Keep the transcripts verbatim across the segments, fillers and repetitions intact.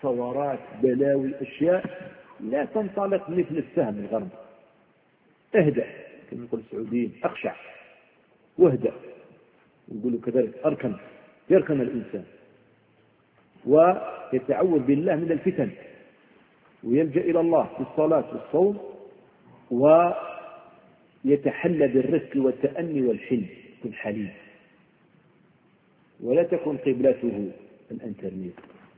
ثورات بلاوي أشياء لا تنطلق مثل السهم الغرب. اهدأ كما يقول السعوديين، أخشع واهدأ، يقولوا كذلك أركن، يركن الإنسان ويتعوذ بالله من الفتن ويلجأ إلى الله في الصلاة والصوم، ويتحلى بالرفق والتأني والحلم، يكون حليم، ولا تكن قبلته الانترنت،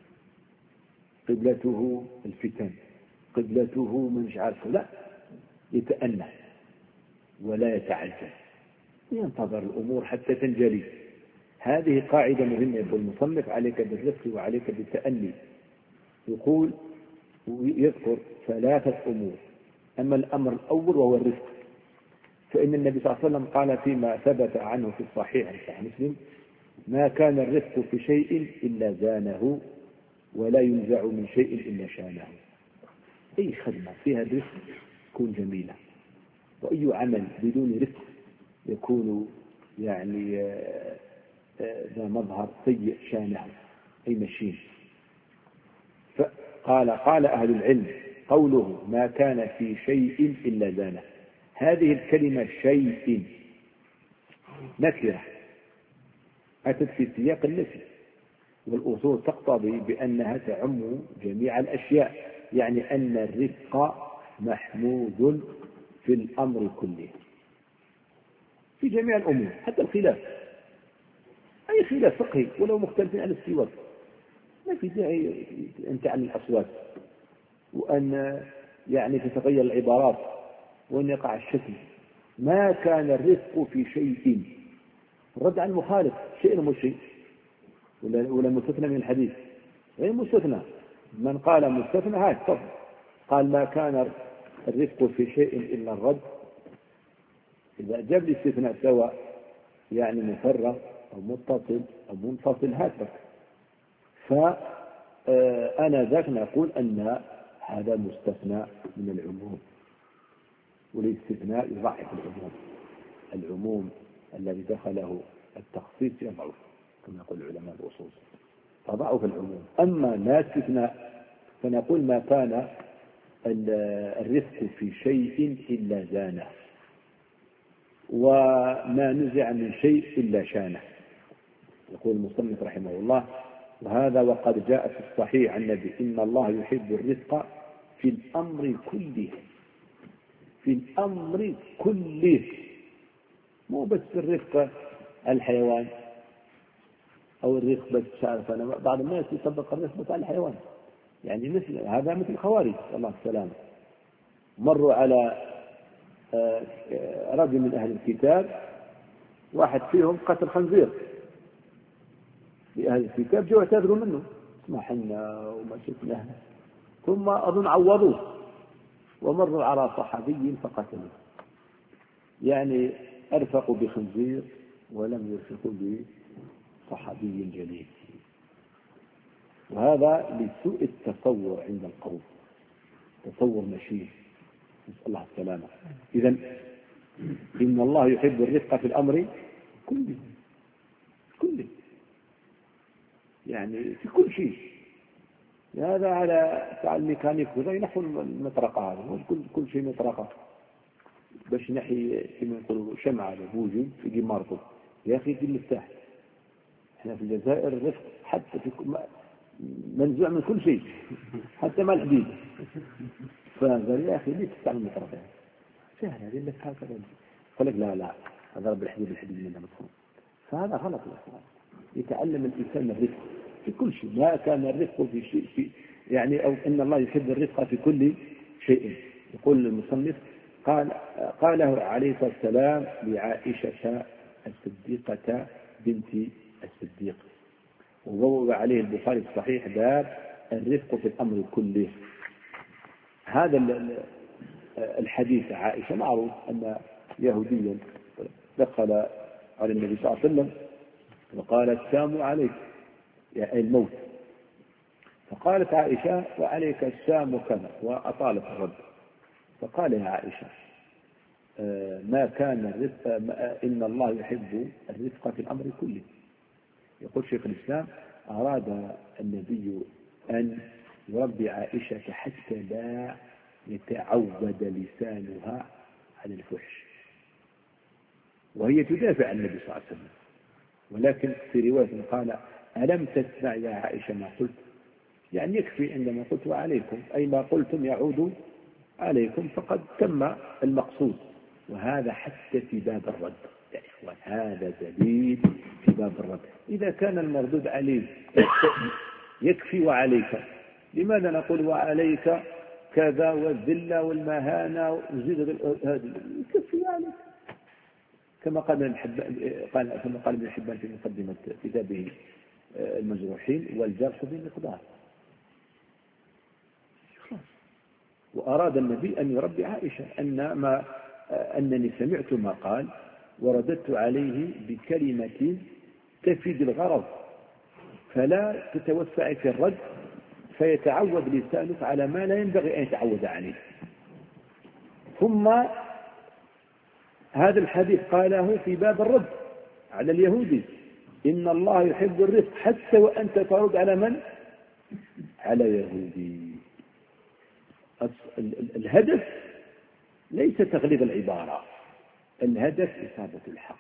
قبلته الفتن، قبلته من مش عارفه، لا، يتأنى ولا يتعجل، ينتظر الأمور حتى تنجلي. هذه قاعدة مهمة. يقول المصنف: عليك بالرفق وعليك بالتأني. يقول ويذكر ثلاثة أمور. أما الأمر الأول وهو الرفق، فإن النبي صلى الله عليه وسلم قال فيما ثبت عنه في الصحيح صحيح مسلم: ما كان الرفق في شيء إلا زانه، ولا ينزع من شيء إلا شانه. أي خدمة فيها الرفق تكون جميلة، وأي عمل بدون رفق يكون يعني ذا مظهر سيء شانه، أي مشين. فقال قال أهل العلم: قوله ما كان في شيء إلا زانه، هذه الكلمة شيء نكرة أتت في سياق النفي، والأصول تقتضي بأنها تعم جميع الأشياء، يعني أن الرفق محمود في الأمر كله، في جميع الأمور، حتى الخلاف، أي خلاف فقهي ولو مختلف عن السواك، ما في داعي أن تعلن الأصوات، وأن يعني تتغير العبارات، وأن يقع الشكل. ما كان الرفق في شيء، الرد عن المخالف، شيء مش شيء، ولا مستثنى من الحديث، غير مستثنى. من قال مستثنى هذا طبعا قال ما كان الرفق في شيء إلا الرد. إذا جاب لي استثناء سواء يعني مفرغ أو متصل أو منفصل هاتفك، فأنا ذاك نقول أن هذا مستثنى من العموم، والاستثناء يضعف العموم. العموم الذي دخله التخصيص يضعف كما يقول العلماء الأصول، تضعف العموم. أما لا استثناء فنقول ما كان الرفق في شيء إلا زانه، وما نزع من شيء إلا شانه. يقول المصنف رحمه الله: وهذا وقد جاء في الصحيح عن النبي إن الله يحب الرفق في الأمر كله، في الأمر كله، مو بس الرفق الحيوان أو الرفق بس شعر. فأنا بعض الناس يطبق الرفق بس على الحيوان، يعني مثل هذا مثل الخوارج الله السلام. مروا على رجل من أهل الكتاب، واحد فيهم قتل خنزير لأهل الكتاب، جو اعتذروا منه، اسمحنا وما شفنا، ثم أظن عوضوه ومروا على صحابي فقتلوه، يعني أرفقوا بخنزير ولم يرفقوا بصحابي جليل. وهذا لسوء التصور عند القوم، تصور مشين، نسأل الله السلامة. إذن إن الله يحب الرفق في الأمر كله، كله يعني في كل شيء. هذا على فعل الميكانيك وزي نحو المطرقة، هذا كل كل شيء مطرقة، باش نحي كما نقولوا شمعة على بوجي في مرطب، يا أخي في المفتاح. احنا في الجزائر الرفق حتى في منزوع من كل شيء، حتى ما الحديد. فقال يا أخي ليه تستعمل المطرقة؟ سهل هذه اللي هكذا. قال لك لا لا هذا رب الحديد الحديد منه مفهوم. فهذا غلط يا أخوان. يتعلم الإنسان الرفق في كل شيء. ما كان الرفق في شيء في يعني أو إن الله يحب الرفق في كل شيء. يقول المصنف قال قاله عليه الصلاة والسلام لعائشة الصديقة بنت الصديق، وبوب عليه البخاري في الصحيح باب الرفق في الأمر كله. هذا الحديث عائشة معروف أن يهوديا دخل على النبي صلى الله عليه وسلم وقال السام عليك يعني الموت، فقالت عائشة وعليك السام كذا، وأطالت الرد. فقال يا عائشة ما كان الرفق إن الله يحب الرفق في الأمر كله. يقول شيخ الإسلام أراد النبي أن يربي عائشة حتى لا يتعود لسانها عن الفحش، وهي تدافع عن النبي صلى الله عليه وسلم. ولكن في رواية قال: ألم تسمع يا عائشة ما قلت؟ يعني يكفي عندما قلت وعليكم، أي ما قلتم يعود عليكم، فقد تم المقصود. وهذا حتى في باب الرد يا إخوان، هذا دليل في باب الرد. إذا كان المردود عليه يكفي وعليك، لماذا نقول وعليك كذا والذلة والمهانة وزيد هذا؟ يكفي وعليك، كما قال ابن حبان، قال كما قال ابن حبان في مقدمة كتابه المجروحين: والجرح بمقدار. وأراد النبي أن يربي عائشة أن ما أنني سمعت ما قال ورددت عليه بكلمة تفيد الغرض، فلا تتوسع في الرد فيتعود لسانك على ما لا ينبغي أن يتعود عليه. ثم هذا الحديث قاله في باب الرد على اليهودي: إن الله يحب الرفق حتى وأنت ترد على من؟ على يهودي. الهدف ليس تغليظ العبارة، الهدف إصابة الحق،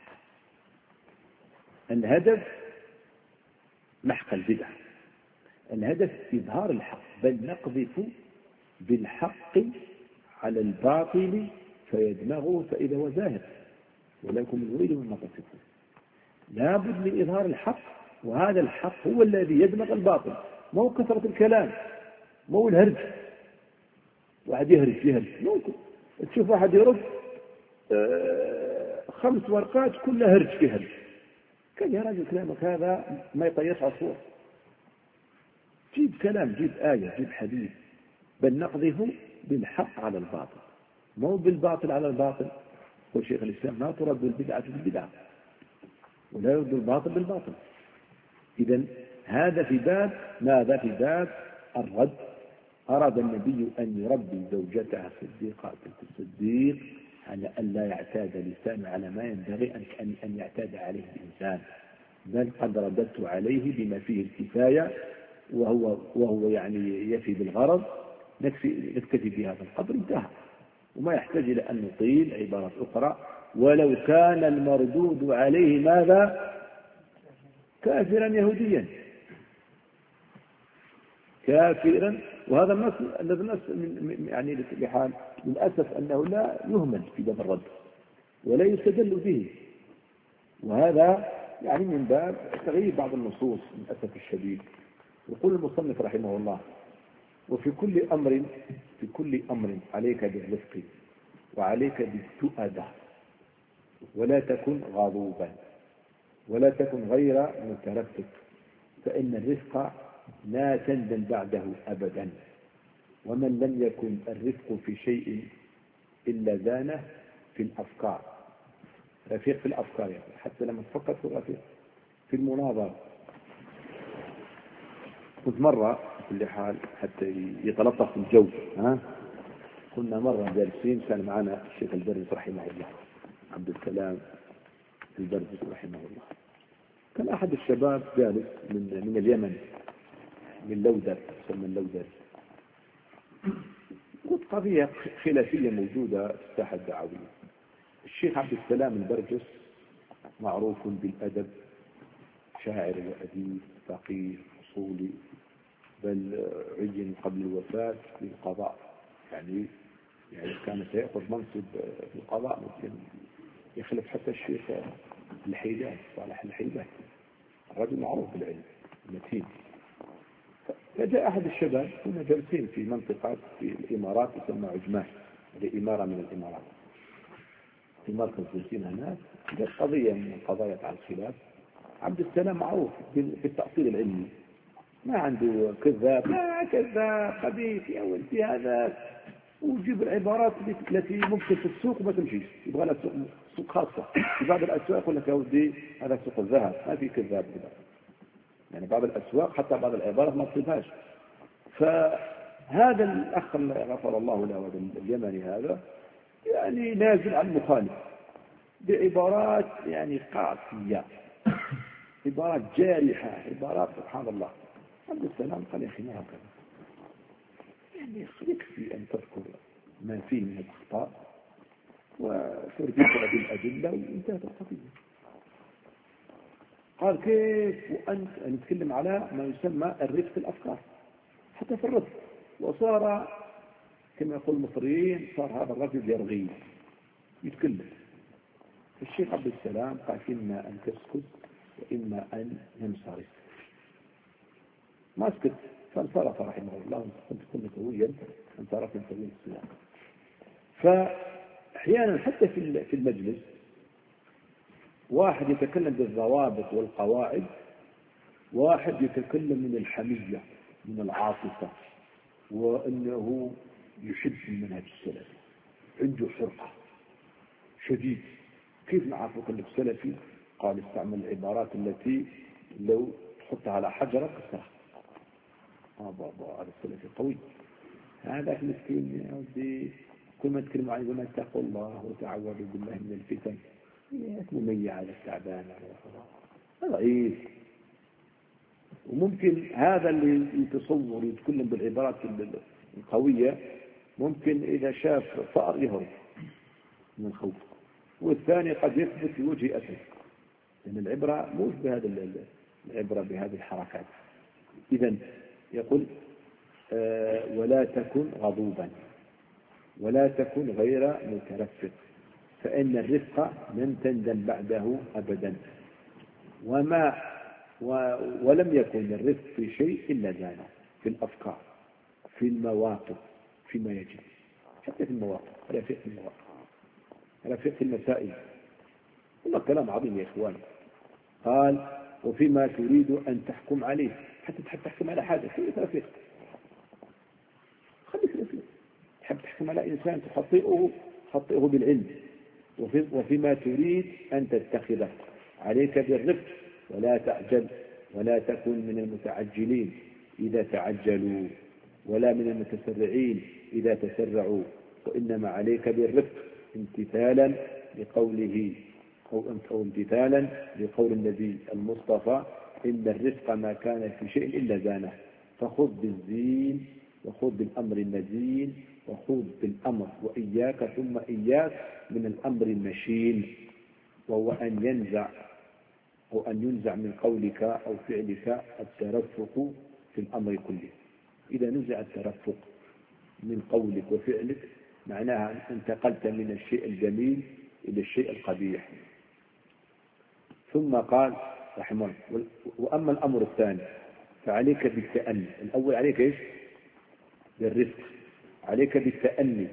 الهدف محق البدع، الهدف إظهار الحق، بل نقذف بالحق على الباطل فيدمغه فإذا هو زاهر ولكم الويل مما تصفون. لا بد من إظهار الحق، وهذا الحق هو الذي يدمغ الباطل، ما هو كثرة الكلام، ما هو الهرج. واحد يهرج يهرج ممكن تشوف واحد يرد خمس ورقات كلها هرج في هرج، كان يا راجل كلامك هذا ما يطيش عصور. جيب كلام، جيب آية، جيب حديث، بل نقذف بالحق على الباطل، مو بالباطل على الباطل. يقول شيخ الإسلام: ما ترد البدعة بالبدعة ولا يرد الباطل بالباطل. إذن هذا في باب ماذا؟ في باب الرد. أراد النبي أن يربي زوجته صديقة الصديق على أن لا يعتاد لسانه على ما ينبغي أن أن يعتاد عليه الإنسان، بل قد رددت عليه بما فيه الكفاية، وهو وهو يعني يفي بالغرض، نكفي نكتفي بهذا القدر، انتهى، وما يحتاج إلى أن نطيل عبارات أخرى. ولو كان المردود عليه ماذا؟ كافرا يهوديا، كافرا. وهذا النص الذي النص يعني بحال للأسف أنه لا يهمل في باب الرد ولا يستدل به، وهذا يعني من باب تغيير بعض النصوص للأسف الشديد. يقول المصنف رحمه الله: وفي كل أمر في كل أمر عليك بالرفق وعليك بالتؤدة، ولا تكن غضوبا ولا تكن غير مترفق، فإن الرفق لا تندم بعده أبدا، ومن لم يكن الرفق في شيء إلا زانه في الأفكار. رفيق في الأفكار يعني حتى لما تفكر في الرفيق في المناظرة. كنت مرة كل حال حتى يتلطف الجو، ها كنا مرة جالسين، كان معنا الشيخ البرز رحمه الله، عبد السلام البرز رحمه الله. كان أحد الشباب جالس من من اليمن، من لودر، يسمى اللودر. كنت قضية خلافية موجودة في الساحة الدعوية. الشيخ عبد السلام البرجس معروف بالأدب، شاعر وأديب فقيه أصولي، بل عين قبل الوفاة في القضاء، يعني يعني كان سيأخذ منصب في القضاء ممكن يخلف حتى الشيخ الحيدان، صالح الحيدان، الرجل معروف بالعلم متين. فجاء أحد الشباب، كنا جالسين في منطقة في الإمارات تسمى عجمان، هذه إمارة من الإمارات، في مركز جالسين هناك. جاءت قضية من القضايا على الخلاف. عبد السلام معروف بالتأصيل العلمي، ما عنده كذاب، لا كذاب خبيث يا ولدي هذا، ويجيب العبارات التي ممكن في السوق ما تمشيش، يبغى لها سوق, سوق خاصة. في بعض الأسواق يقول لك يا ولدي هذا سوق الذهب، ما في كذاب كذا. يعني بعض الأسواق حتى بعض العبارات ما تصيبهاش. فهذا الأخ غفر الله له اليمني هذا يعني نازل عن المخالف بعبارات يعني قاسية، عبارات جارحة، عبارات سبحان الله. عبد السلام قال يا أخي ما هكذا، يعني يكفي أن تذكر ما فيه من الأخطاء وترجع بالأدلة وانتهت القضية. قال كيف وأنت نتكلم على ما يسمى الرفق الأفكار حتى في الرفق، وصار كما يقول المصريين صار هذا الرجل يرغي يتكلم. الشيخ عبد السلام قال إما أن تسكت وإما أن ينصرف. ما سكت فانصرف رحمه الله، كنت كنت قويا انصرف من سبيل السلام. فأحيانا حتى في المجلس واحد يتكلم بالضوابط والقواعد، واحد يتكلم من الحمية من العاطفة، وأنه يحب المنهج السلفي، عنده حرقة شديد. كيف نعرفك أنك سلفي؟ قال استعمل العبارات التي لو تحطها على حجرة كسرها. هذا السلفي قوي. هذا المسكين يا ودي كل ما تكلم عن ما اتقوا الله وتعوذوا بالله من الفتن مميع على التعبان ضعيف. وممكن هذا اللي يتصور يتكلم بالعبارات القوية ممكن إذا شاف فأر يهرب من الخوف، والثاني قد يثبت في وجه أسد، لأن العبرة مش بهذا العبرة بهذه الحركات. إذن يقول آه ولا تكن غضوبا ولا تكن غير مترفق، فإن الرفق لن تندم بعده أبدا. وما و ولم يكن الرفق في شيء إلا زانه، في الأفكار، في المواقف، فيما يجب، حتى في المواقف، رفق في المواقف، رفق في المسائل. والله كلام عظيم يا إخوان. قال وفيما تريد أن تحكم عليه، حتى تحب تحكم على حاجة خليك رفيق، خليك رفيق. تحب تحكم على إنسان تخطئه خطئه بالعلم. وفي وفيما تريد أن تتخذه عليك بالرفق، ولا تعجل، ولا تكن من المتعجلين إذا تعجلوا، ولا من المتسرعين إذا تسرعوا، وإنما عليك بالرفق امتثالا لقوله أو امتثالا لقول النبي المصطفى إن الرفق ما كان في شيء إلا زانه، فخذ بالزين وخذ بالأمر المزين وخذ بالأمر وإياك ثم إياك من الأمر المشين، وهو أن ينزع أو أن ينزع من قولك أو فعلك الترفق في الأمر كله. إذا نزع الترفق من قولك وفعلك معناها أن انتقلت من الشيء الجميل إلى الشيء القبيح. ثم قال رحمه الله وأما الأمر الثاني فعليك بالتأني. الأول عليك إيش؟ بالرفق، عليك بالتأني.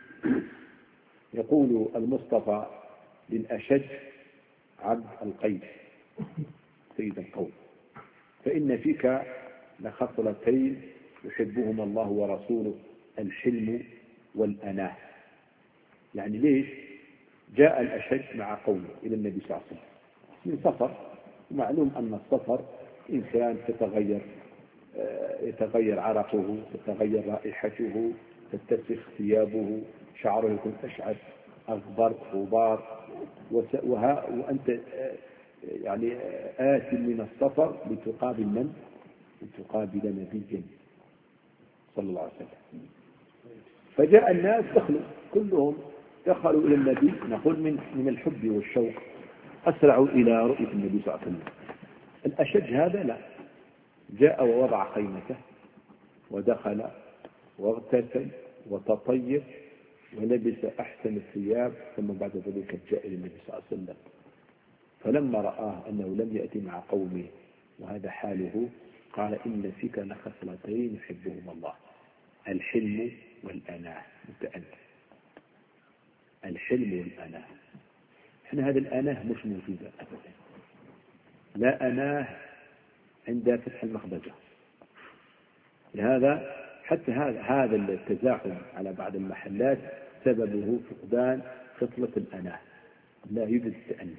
يقول المصطفى للأشج عبد القيس سيد القوم فإن فيك لخصلتين يحبهما الله ورسوله، الحلم والأناه. يعني ليش جاء الأشج مع قومه إلى النبي صلى الله عليه وسلم من سفر، ومعلوم أن السفر إنسان تتغير يتغير عرقه، تتغير رائحته، تتسخ ثيابه، شعره يكون أشعث أغبر غبار، وأنت يعني آت من السفر لتقابل من؟ لتقابل نبيا صلى الله عليه وسلم. فجاء الناس دخلوا كلهم دخلوا إلى النبي، نقول من من الحب والشوق أسرعوا إلى رؤية النبي صلى الله عليه وسلم. الأشج هذا لا، جاء ووضع خيمته ودخل واغتسل وتطيب ولبس أحسن الثياب، ثم بعد ذلك جاء إلى النبي صلى الله عليه وسلم. فلما رآه أنه لم يأتي مع قومه وهذا حاله قال إن فيك لخصلتين يحبهما الله، الحلم والأناه. متأنى الحلم والأناه. احنا هذا الأناه مش موجودة أبدا، لا أناه عند فتح المخبزة. لهذا حتى هذا هذا التزاحم على بعض المحلات سببه فقدان خصلة الأناه، لا يوجد التأني.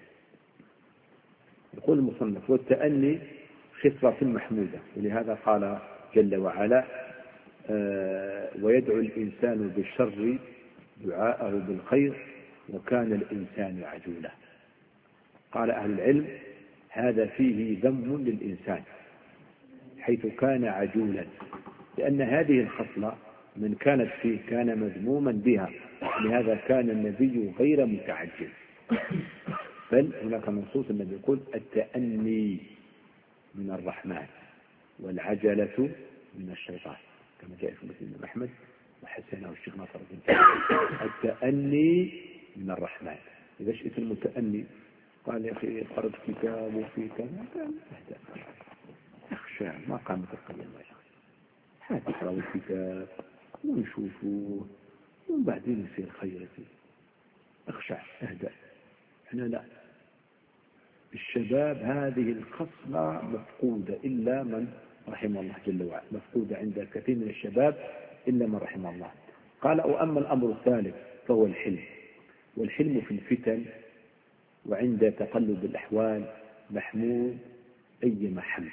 يقول المصنف والتأني خصلة محمودة، ولهذا قال جل وعلا آه ويدعو الإنسان بالشر دعاءه بالخير وكان الإنسان عجولا. قال أهل العلم هذا فيه ذم للإنسان حيث كان عجولا، لأن هذه الخصلة من كانت فيه كان مذموما بها، لهذا كان النبي غير متعجل، بل هناك منصوص النبي يقول التأني من الرحمن والعجلة من الشيطان، كما جاء في مسلم أحمد وحسنه الشيخ ناصر بن التأني من الرحمن. إذا شئت المتأني قال يا أخي قرأت كتاب وفي كذا، قال اهدأ اخشى ما قامت القيامة يا أخي، حتقرأ الكتاب ونشوفه ومن بعدين يصير خير فيه، اخشى اهدأ. احنا لا، الشباب هذه الخصلة مفقودة إلا من رحم الله جل وعلا، مفقودة عند كثير من الشباب إلا من رحم الله. قال وأما الأمر الثالث فهو الحلم، والحلم في الفتن وعند تقلب الأحوال محمود أيما حمد،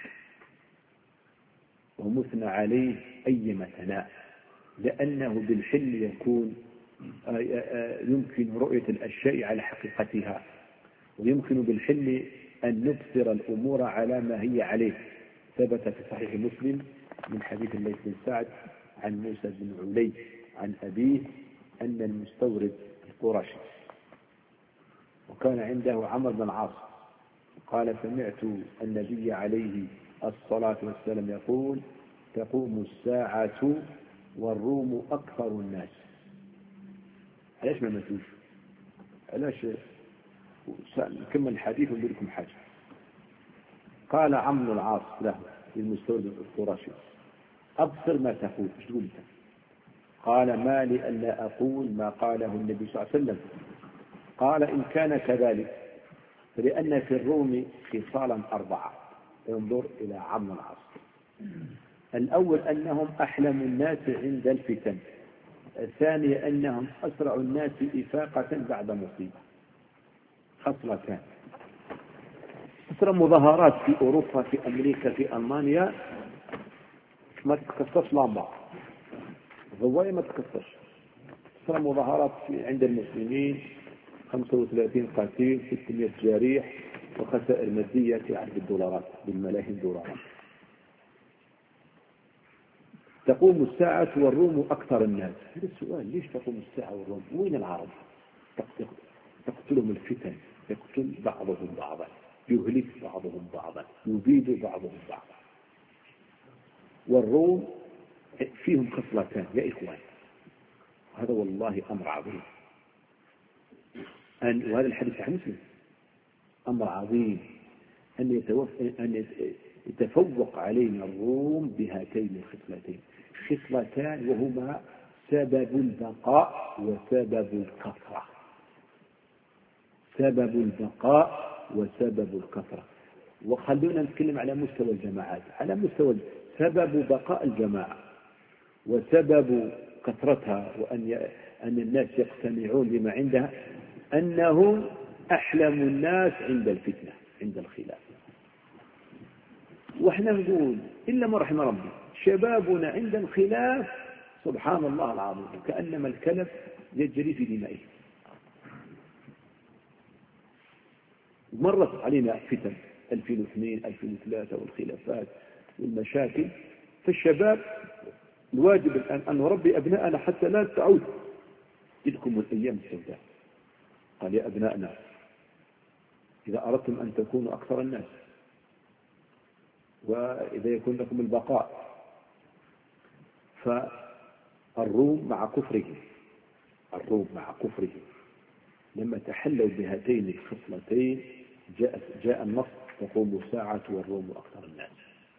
ومثنى عليه أيما ثناء، لأنه بالحلم يكون يمكن رؤية الأشياء على حقيقتها، ويمكن بالحلم أن نبصر الأمور على ما هي عليه. ثبت في صحيح مسلم من حديث الليث بن سعد عن موسى بن علي عن أبيه أن المستورد القرشي وكان عنده عمرو بن العاص قال سمعت النبي عليه الصلاة والسلام يقول تقوم الساعة والروم أكثر الناس. علاش ما ماتوش؟ علاش؟ نكمل الحديث ونقول لكم حاجة. قال عمرو بن العاص له للمستورد القرشي أبصر ما تقول، ايش تقول انت؟ قال ما لي ألا أقول ما قاله النبي صلى الله عليه وسلم؟ قال إن كان كذلك فلأن في الروم خصالا أربعة، انظر إلى عمرو بن العاص. الأول أنهم أحلم الناس عند الفتن، الثاني أنهم أسرع الناس إفاقة بعد مصيبة، خصلتان. ترى مظاهرات في أوروبا في أمريكا في ألمانيا ما تتكسرش لامبا ضوايا ما تتكسرش. ترى مظاهرات عند المسلمين خمسة وثلاثين قتيل ستمائة جريح وخسائر مادية يعني بالدولارات بالملايين الدولارات. تقوم الساعة والروم أكثر الناس. هذا السؤال ليش تقوم الساعة والروم؟ وين العرب؟ تقتلهم الفتن، يقتل بعضهم بعضا، يهلك بعضهم بعضا، يبيد بعضهم بعضا. والروم فيهم خصلتان يا إخوان، هذا والله أمر عظيم. أن وهذا الحديث عن مسلم أمر عظيم أن يتوف أن يتفوق علينا الروم بهاتين الخصلتين، خصلتان وهما سبب البقاء وسبب الكثرة. سبب البقاء وسبب الكثرة. وخلونا نتكلم على مستوى الجماعات، على مستوى سبب بقاء الجماعة وسبب كثرتها وأن أن الناس يقتنعون بما عندها أنهم أحلم الناس عند الفتنة عند الخلاف. وإحنا نقول إلا ما رحم ربي شبابنا عند الخلاف سبحان الله العظيم كأنما الكلب يجري في دمائه. مرت علينا فتن ألفين واثنين ألفين وثلاثة والخلافات والمشاكل، فالشباب الواجب الآن أن نربي أبناءنا حتى لا تعود تلكم الأيام السوداء. قال يا أبنائنا إذا أردتم أن تكونوا أكثر الناس وإذا يكون لكم البقاء، فالروم مع كفرهم الروم مع كفرهم لما تحلوا بهاتين الخصلتين جاء, جاء النص تقوم الساعة والروم أكثر الناس.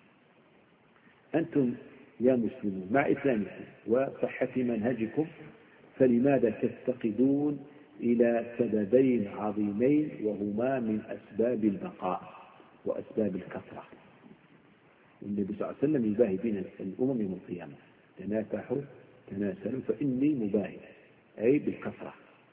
أنتم يا مسلمون مع إسلامكم وصحة منهجكم فلماذا تفتقدون إلى سببين عظيمين وهما من أسباب البقاء وأسباب الكثرة؟ النبي صلى الله عليه وسلم يباهي بين الأمم يوم القيامة تناكحوا تناسلوا فإني مباهي، أي بالكثرة.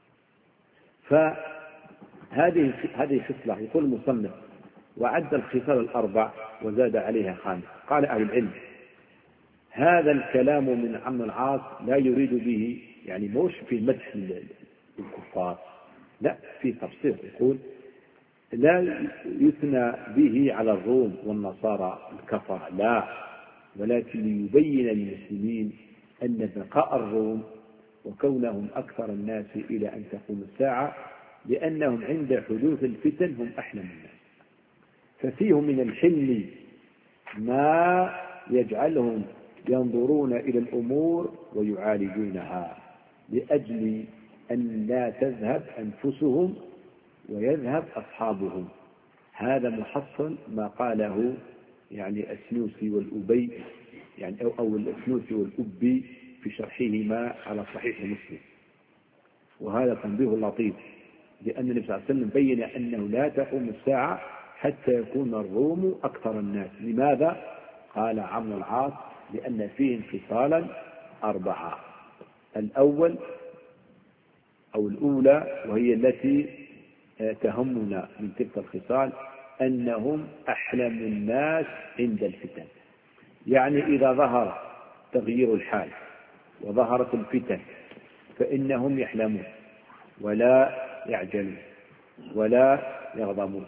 فهذه هذه خصلة. يقول المصنف وعد الخصال الأربع وزاد عليها خامس. قال أهل العلم هذا الكلام من عمرو العاص لا يريد به يعني موش في مدح الكفار، لا في تفسير. يقول لا يثنى به على الروم والنصارى الكفر، لا، ولكن ليبين للمسلمين أن بقاء الروم وكونهم أكثر الناس إلى أن تقوم الساعة لأنهم عند حدوث الفتن هم أحلم الناس، ففيهم من الحلم ما يجعلهم ينظرون إلى الأمور ويعالجونها لأجل أن لا تذهب أنفسهم ويذهب أصحابهم. هذا محصل ما قاله يعني السنوسي والأبي يعني أو, أو السنوسي والأبي في شرحهما على صحيح مسلم. وهذا تنبيه لطيف، لأن النبي صلى الله عليه وسلم بين أنه لا تقوم الساعة حتى يكون الروم أكثر الناس. لماذا؟ قال عمرو العاص لأن فيهم خصالا أربعة. الأول أو الأولى وهي التي تهمنا من تلك الخصال أنهم أحلم الناس عند الفتن، يعني إذا ظهر تغيير الحال وظهرت الفتن فإنهم يحلمون ولا يعجلون ولا يغضبون.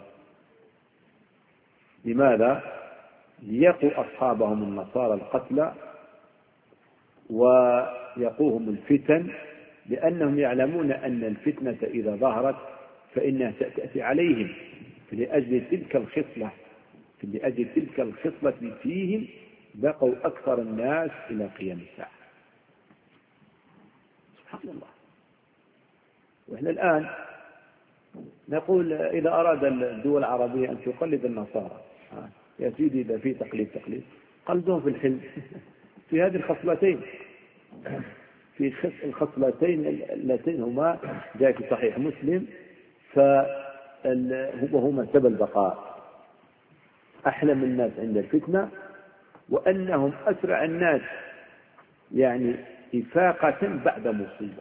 لماذا؟ ليقوا أصحابهم النصارى القتلى ويقوهم الفتن، لأنهم يعلمون أن الفتنة إذا ظهرت فإنها تأتي عليهم، فلأجل تلك الخصلة لأجل تلك الخصلة فيهم بقوا أكثر الناس إلى قيام الساعة. سبحان الله. وإحنا الآن نقول إذا أراد الدول العربية أن تقلد النصارى يا سيدي إذا في تقليد تقليد قلدهم في الحلم في هذه الخصلتين، في الخصلتين اللتين هما جاء في صحيح مسلم فهما سبب البقاء: أحلم الناس عند الفتنة، وأنهم أسرع الناس يعني إفاقة بعد مصيبة.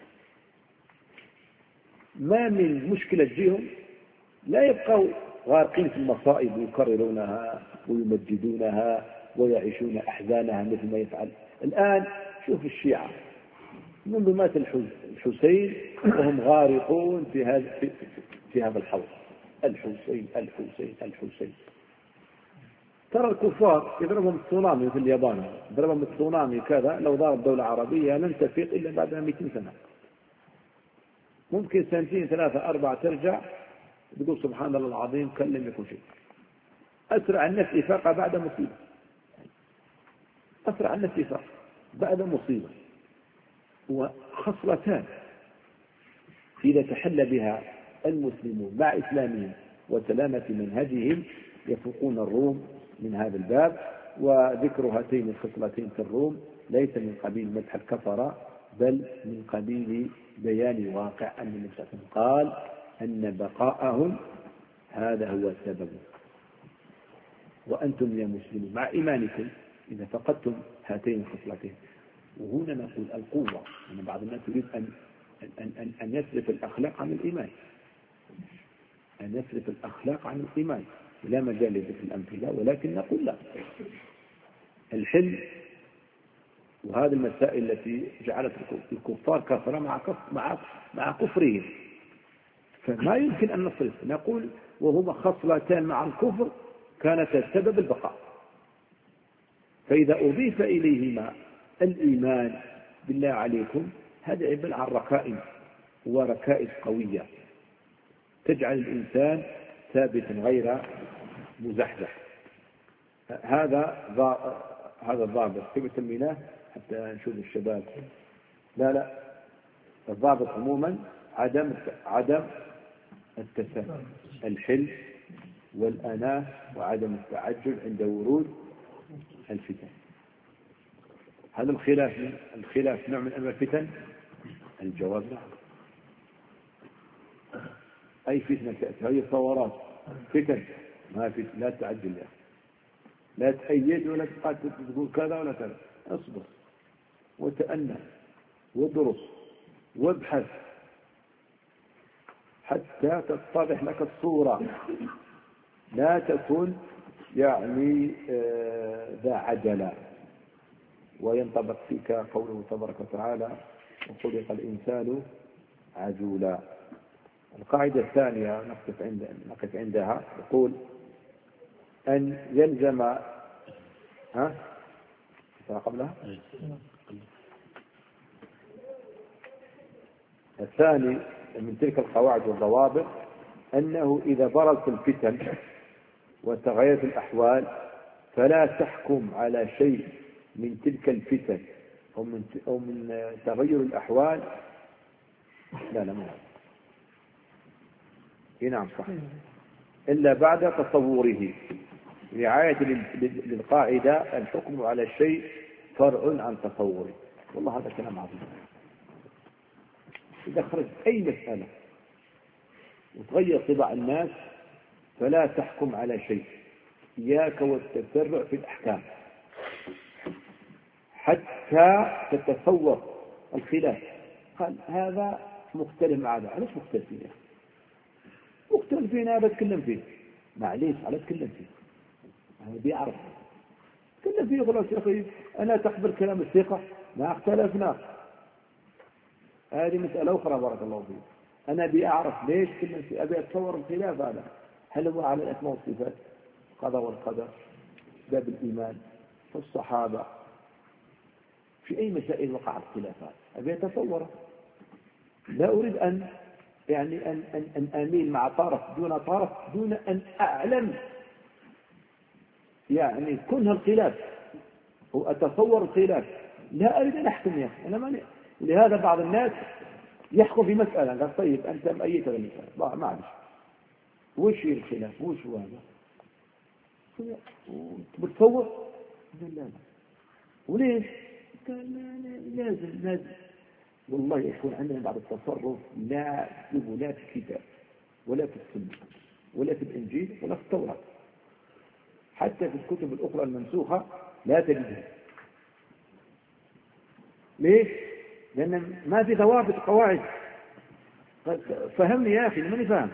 ما من مشكلة تجيهم لا يبقوا غارقين في المصائب ويكررونها ويمجدونها ويعيشون أحزانها مثل ما يفعل الآن. شوف الشيعة منذ مات الحسين وهم غارقون في هذا في, في هذا الحوض، الحسين الحسين الحسين. ترى الكفار يضربهم التسونامي في اليابان، ضربهم التسونامي كذا، لو ضرب دولة عربية لن تفيق إلا بعد مئتين سنة، ممكن سنتين ثلاثة أربعة ترجع تقول سبحان الله العظيم كان لم يكن شيء. أسرع الناس إفاقة بعد مصيبة، أسرع الناس إفاقة بعد مصيبة. وخصلتان إذا تحل بها المسلمون مع إسلامهم وسلامة منهجهم يفوقون الروم من هذا الباب. وذكر هاتين الخصلتين في الروم ليس من قبيل مدح الكفرة، بل من قبيل بيان واقع أن النبي صلى الله عليه وسلم قال أن بقاءهم هذا هو السبب. وأنتم يا مسلمون مع إيمانكم إذا فقدتم هاتين الخصلتين. وهنا نقول القوة، أن بعض الناس يريد أن أن أن أن يصرف الأخلاق عن الإيمان، أن يصرف الأخلاق عن الإيمان، لا مجال لذكر الأمثلة، ولكن نقول لا. الحلم وهذه المسائل التي جعلت الكفار كفرة مع مع مع كفرهم، فما يمكن أن نصرف. نقول وهما خصلتان مع الكفر كانت سبب البقاء، فإذا أضيف إليهما الإيمان بالله عليكم هذا عبارة عن ركائز وركائز قوية تجعل الإنسان ثابتا غير مزحزح. هذا هذا الضابط كيف سميناه حتى نشوف الشباب؟ لا لا الضابط عموما عدم عدم التساهل، الحلم والأناة وعدم التعجل عند ورود الفتن. هذا الخلاف الخلاف نوع من أنواع الفتن؟ الجواب نعم. أي فتنة تأتي هذه ثورات فتن، ما في لا تعجل يعني. لا تأيد ولا تقاتل تقول كذا ولا كذا، اصبر وتأنى وادرس وابحث حتى تتضح لك الصورة. لا تكن يعني ذا عجلة وينطبق فيك قوله تبارك وتعالى وخلق الإنسان عجولا. القاعدة الثانية نقف عند نقف عندها يقول أن يلزم ها قبلها الثاني من تلك القواعد والضوابط أنه إذا برزت الفتن وتغيرت الأحوال فلا تحكم على شيء من تلك الفتن أو من, أو من تغير الأحوال. لا لا ما نعم صح، إلا بعد تصوره، رعاية للقاعدة الحكم على الشيء فرع عن تصوره. والله هذا كلام عظيم. إذا خرجت أي مسألة وتغير طباع الناس فلا تحكم على شيء، إياك والتسرع في الأحكام حتى تتصور الخلاف. قال هذا مختلف مع هذا، علاش مختلفين يا أخي؟ مختلفين أنا بتكلم فيه، معليش على أتكلم فيه، أنا بيعرف تكلم فيه خلاص يا أخي. أنا تقبل كلام الثقة، ما اختلفنا، هذه مسألة أخرى بارك الله فيك. أنا بيعرف ليش كلمة فيه، أبي أتصور الخلاف هذا هل هو على الأسماء والصفات، القضاء والقدر، باب الإيمان، والصحابة، في أي مسائل وقعت خلافات أبي أتصوره. لا أريد أن يعني أن, أن, أن أميل مع طرف دون طرف دون أن أعلم يعني كنها الخلاف وأتصور الخلاف. لا أريد أن أحكم يا أخي، أنا ماني. لهذا بعض الناس يحكم في مسألة قال طيب أنت مأيت المسألة معلش وش الخلاف وش هو هذا بتصور لا لا وليش قال لازم لازم. والله يكون عندنا بعض التصرف لا يكتب لا في الكتاب ولا في السنة ولا في الإنجيل ولا في التوراة، حتى في الكتب الأخرى المنسوخة لا تجدها. ليش؟ لأن ما في ضوابط قواعد. فهمني يا أخي ماني فاهم.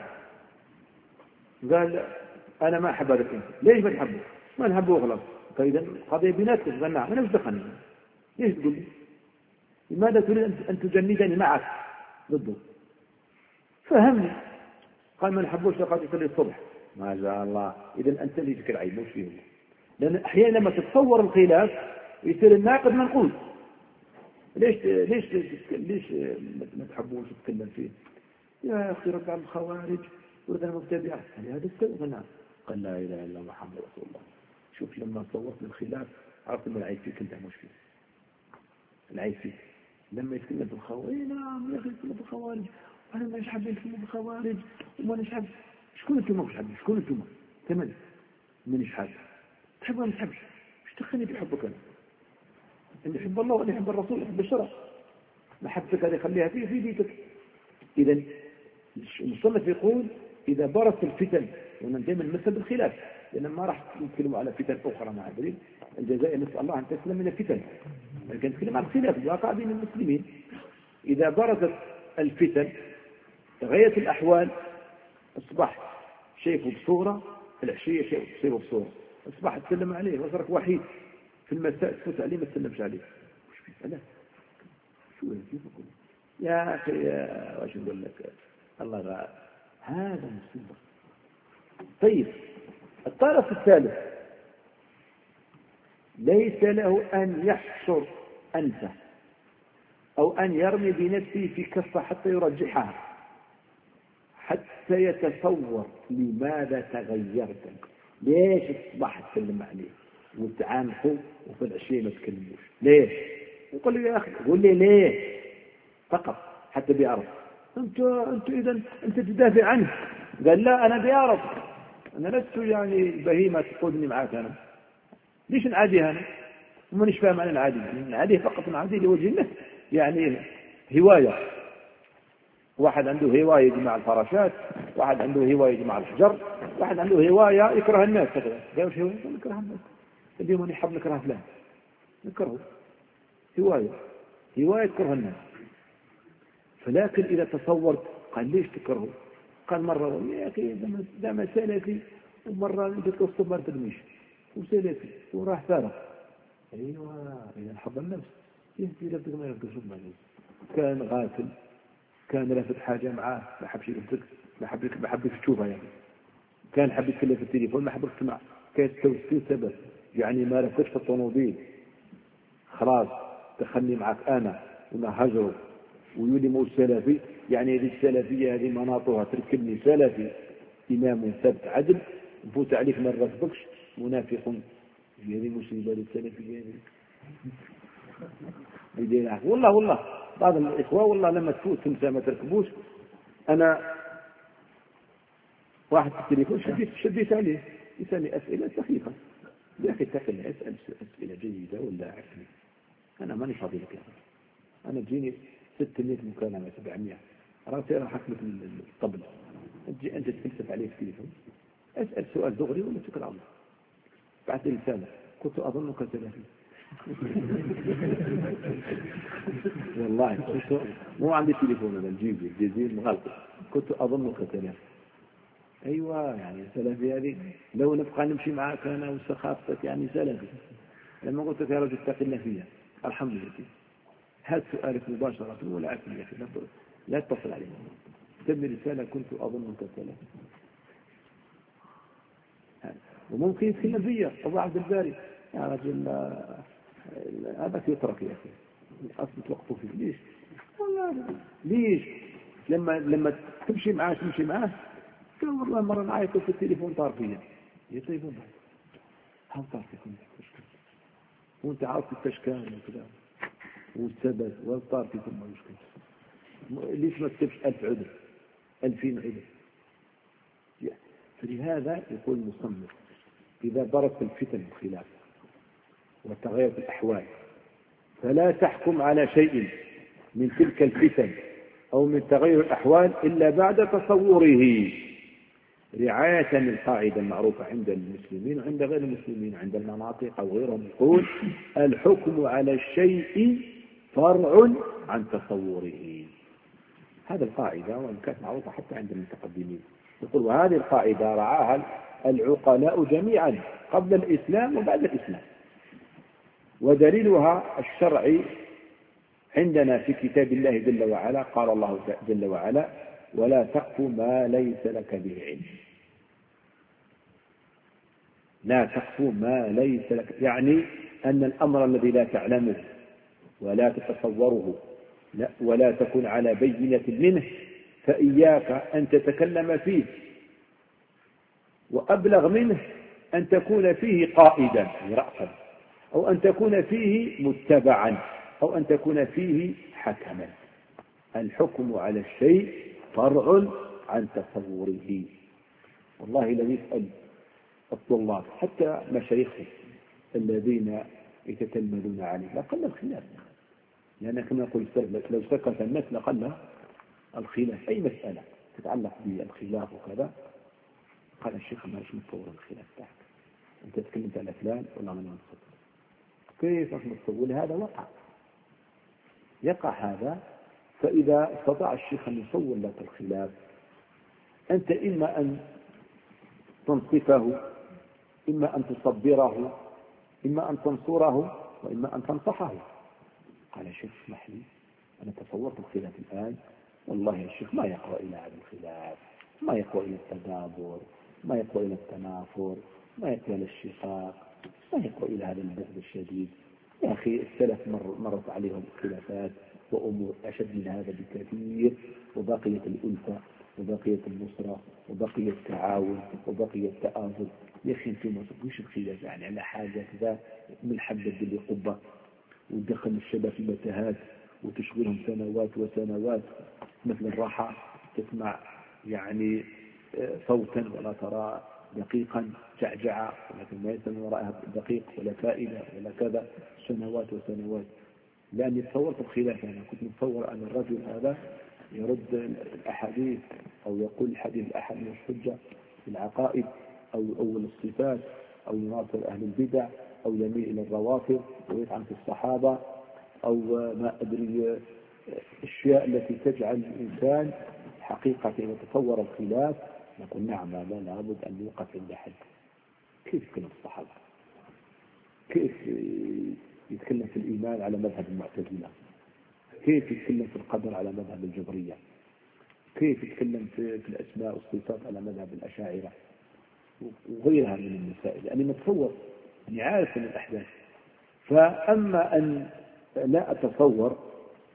قال أنا ما أحب هذا الإنسان. ليش بتحبه؟ ما نحبه خلاص. فإذا قضية بيناتكم قال نعم أنا مش دخلني. ليش تقول لي؟ لماذا تريد أن تجندني معك ضده؟ فهمني. قال ما نحبوش لقد يصلي الصبح. ما شاء الله. إذا أنت اللي تذكر عيب مش فيه. لأن أحيانا لما تتصور الخلاف يصير الناقد منقول. ليش ليش ليش ما تحبوش تتكلم فيه؟ يا أخي رد على الخوارج ورد على المبتدعة. هذا السبب. نعم. قال لا إله إلا محمد رسول الله. شوف لما صورت الخلاف عرفت أن العيب فيك أنت مش فيه. العيب فيك. لما يتكلم في الخوارج نعم يا أخي يتكلم في الخوارج أنا ما نحب يتكلم في الخوارج وما نحب. شكون أنتم مش حابين؟ شكون أنتم؟ ثمانية من يشحب تحب ولا ما تحبش؟ مش تخليني بحبك أنا. أن يحب الله وأن يحب الرسول يحب الشرع. محبتك هذه خليها فيه في بيتك. إذا المصنف يقول إذا برزت الفتن ومن دائما المسألة بالخلاف لأن ما راح نتكلم على فتن أخرى مع دليل الجزائر نسأل الله أن تسلم من الفتن، لكن نتكلم عن الخلاف الواقع بين المسلمين. إذا برزت الفتن تغيرت الأحوال أصبح شيء بصورة العشية شيء بصورة أصبح تسلم عليه وصرك وحيد في المساء تفوت عليه ما تسلمش عليه. وش فيه لا شو كيف أقول يا أخي واش نقول لك الله غالب هذا مصيبة. طيب الطرف الثالث ليس له أن يحصر أنفه أو أن يرمي بنفسه في كفة حتى يرجحها حتى يتصور لماذا تغيرت، ليش أصبحت تسلم عليه وتعانقوا وفي العشية ما تكلموش ليش. يقول لي يا أخي قول لي ليه فقط حتى بيعرف. أنت أنت إذا أنت تدافع عنه. قال لا أنا بيعرف أنا لست يعني بهيمة تقودني معك أنا ليش نعادي أنا وما نش فاهم أنا نعادي نعادي فقط نعادي لوجه الله يعني هواية. واحد عنده هواية يجمع الفراشات، واحد عنده هواية يجمع الحجر، واحد عنده هواية يكره الناس كذا. قال وش هواية؟ نكره الناس. اليوم نحب نكره فلان نكره هواية هواية تكره الناس. فلكن إذا تصورت قال ليش تكرهه؟ قال مرة يا أخي ده ما سلفي ومرة قلت له الصبر تدميش وسلفي وراح فارق. أيوة إذا حب النفس يهدي لفتك ما يفتك صبر. كان غافل كان لافت حاجة معاه ما حبش يفتك ما حبك ما حبك تشوفها يعني. كان حب يتكلم في التليفون ما حبك تسمع. كانت توسيل سبب يعني ما رفتش في الطوموبيل خلاص دخلني معك أنا وما هجره ويولي مو سلفي، يعني هذه السلفية هذه مناطها تركبني سلفي إمام ثبت عدل، نفوت عليك ما نرتبكش منافق، هذه مصيبة للسلفية هذه. والله والله بعض الإخوة والله لما تفوت تمسى ما تركبوش. أنا واحد في التليفون شديت شديت عليه يسألني أسئلة سخيفة، يا أخي اتق الله اسأل أسئلة جيدة ولا عرفني، أنا ماني فاضي لك، أنا تجيني ستمائة مكالمة سبعمائة راسي راح أكلف الطبل، تجي أنت تفلسف عليه في التليفون، أسأل سؤال دغري ولا تكل الله. بعث لي رسالة كنت أظنك سلفي والله كنت مو عندي تليفون أنا الجيبي الجزير مغلق، كنت أظنك سلفي. أيوة يعني سلفي هذه لو نبقى نمشي معك أنا وسخافتك يعني سلفي. لما قلت لك يا رجل اتق الله فيها الحمد لله، هذا سؤالك مباشرة ولا عارفني يا أخي لا تتصل عليه، تبني رسالة كنت أظنك سلفي. وممكن يتكلم فيا أبو عبد الباري يا رجل هذا يترك يا أخي أصل توقفوا فيه ليش؟ ليش؟ لما لما تمشي معاه تمشي معاه قال والله مرة نعيط في التليفون طار فيا، يا تليفون هل طار فيكم وانت عارف التشكال وكذا والسبب والطار فيكم ما مشكلة، ليش ما تكتبش ألف عذر ألفين عذر؟ فلهذا يقول المصنف إذا برت الفتن الخلاف وتغيرت الأحوال فلا تحكم على شيء من تلك الفتن أو من تغير الأحوال إلا بعد تصوره، رعاية للقاعدة المعروفة عند المسلمين وعند غير المسلمين عند المناطق أو غيرهم، يقول الحكم على الشيء فرع عن تصوره. هذه القاعدة وإن كانت معروفة حتى عند المتقدمين، يقول وهذه القاعدة رعاها العقلاء جميعا قبل الإسلام وبعد الإسلام، ودليلها الشرعي عندنا في كتاب الله جل وعلا، قال الله جل وعلا ولا تقف ما ليس لك به علم. لا تقف ما ليس لك، يعني أن الأمر الذي لا تعلمه ولا تتصوره ولا تكون على بينة منه فإياك أن تتكلم فيه، وأبلغ منه أن تكون فيه قائدا رأسا، أو أن تكون فيه متبعا، أو أن تكون فيه حكما. الحكم على الشيء فرع عن تصوره. والله لو يسأل الطلاب حتى مشايخهم الذين يتتلمذون عليه لقل الخلاف، لأن كما يقول لو سكت الناس لقل الخلاف، أي مسألة تتعلق بالخلاف وكذا قال الشيخ ما مش متصور الخلاف تاعك، أنت تكلمت على فلان ولا من متصور، كيف مش متصور؟ هذا وقع يقع هذا. فإذا استطاع الشيخ أن يصور لك الخلاف أنت إما أن تنصفه، إما أن تصبره، إما أن تنصره، وإما أن تنصحه. قال يا شيخ اسمح لي أنا تصورت الخلاف الآن، والله يا شيخ ما يقوى إلى هذا الخلاف، ما يقوى إلى التدابر، ما يقوى إلى التنافر، ما يقوى إلى الشقاق، ما يقوى إلى هذا البغض الشديد. يا أخي السلف مر مرت عليهم خلافات وأمور أشد من هذا بكثير، وبقيت الألفة وبقيت النصرة وبقي التعاون وبقي التآزر. يا أخي أنتم ما تقولش الخلاف يعني على حاجة كذا من حبة اللي قبة ودخل الشباب في المتاهات وتشغلهم سنوات وسنوات، مثل الراحة تسمع يعني صوتا ولا ترى دقيقا جعجعة، ولكن ما يسمى وراءها دقيق ولا فائدة ولا كذا، سنوات وسنوات. لأني تصورت الخلاف، أنا كنت متصور أن الرجل هذا يرد الأحاديث أو يقول الحديث الأحد من الحجة في العقائد، أو أول الصفات، أو يناصر أهل البدع، أو يميل إلى الروافض ويطعن في الصحابة، أو ما أدري الأشياء التي تجعل الإنسان حقيقة يتصور الخلاف. نقول نعم لا لابد أن يوقف عند حد. كيف يتكلم في الصحابة؟ كيف يتكلم في الإيمان على مذهب المعتزلة؟ كيف يتكلم في القدر على مذهب الجبرية؟ كيف يتكلم في, في الأسماء والصفات على مذهب الأشاعرة وغيرها من المسائل؟ يعني متصور أني عارف من الأحداث. فأما أن لا أتصور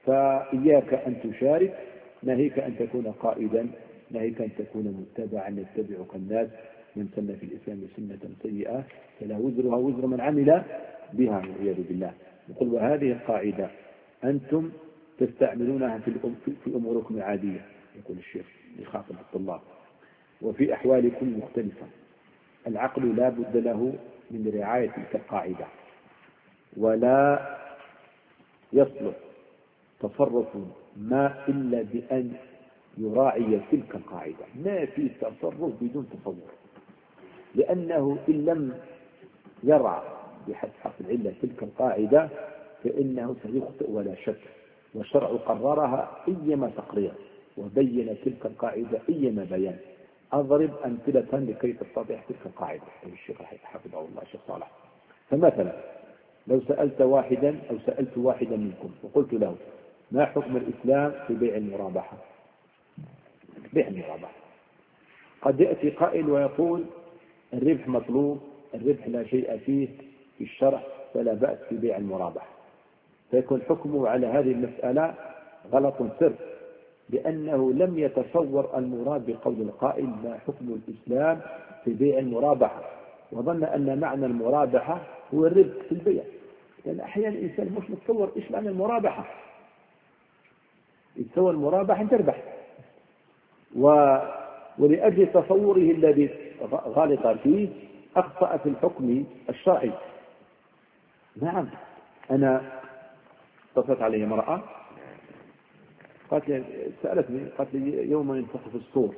فإياك أن تشارك، ناهيك أن تكون قائدا، ناهيك أن تكون متبعا يتبعك الناس. من سن في الإسلام سنة سيئة فلا وزرها وزر من عمل بها والعياذ بالله. يقول وهذه القاعدة أنتم تستعملونها في, في أموركم العادية، يقول الشيخ يخاطب الطلاب، وفي أحوالكم مختلفة. العقل لا بد له من رعاية تلك القاعدة، ولا يصلح تصرف ما إلا بأن يراعي تلك القاعدة. ما في تصرف بدون تصور، لأنه إن لم يرعى بحسب حق العلة تلك القاعدة فإنه سيخطئ ولا شك. والشرع قررها أيما تقرير وبين تلك القاعدة أيما بيان. أضرب أمثلة لكي تتضح تلك القاعدة. الشيخ حفظه الله الشيخ صالح. فمثلا لو سألت واحدا أو سألت واحدا منكم وقلت له ما حكم الإسلام في بيع المرابحة؟ بيع المرابحة قد يأتي قائل ويقول الربح مطلوب، الربح لا شيء فيه في الشرع، فلا بأس في بيع المرابحة. فيكون حكمه على هذه المسألة غلط سر، لأنه لم يتصور المراد بقول القائل ما حكم الإسلام في بيع المرابحة، وظن أن معنى المرابحة هو الربح في البيع. لأن أحيانا الإنسان مش متصور إيش معنى المرابحة. يتصور المرابحة أن تربح، و... ولأجل تصوره الذي غلط فيه أخطأ في الحكم الشرعي. نعم، أنا اتصلت علي امرأة قالت لي سألتني قالت لي يوم ينفخ في الصور.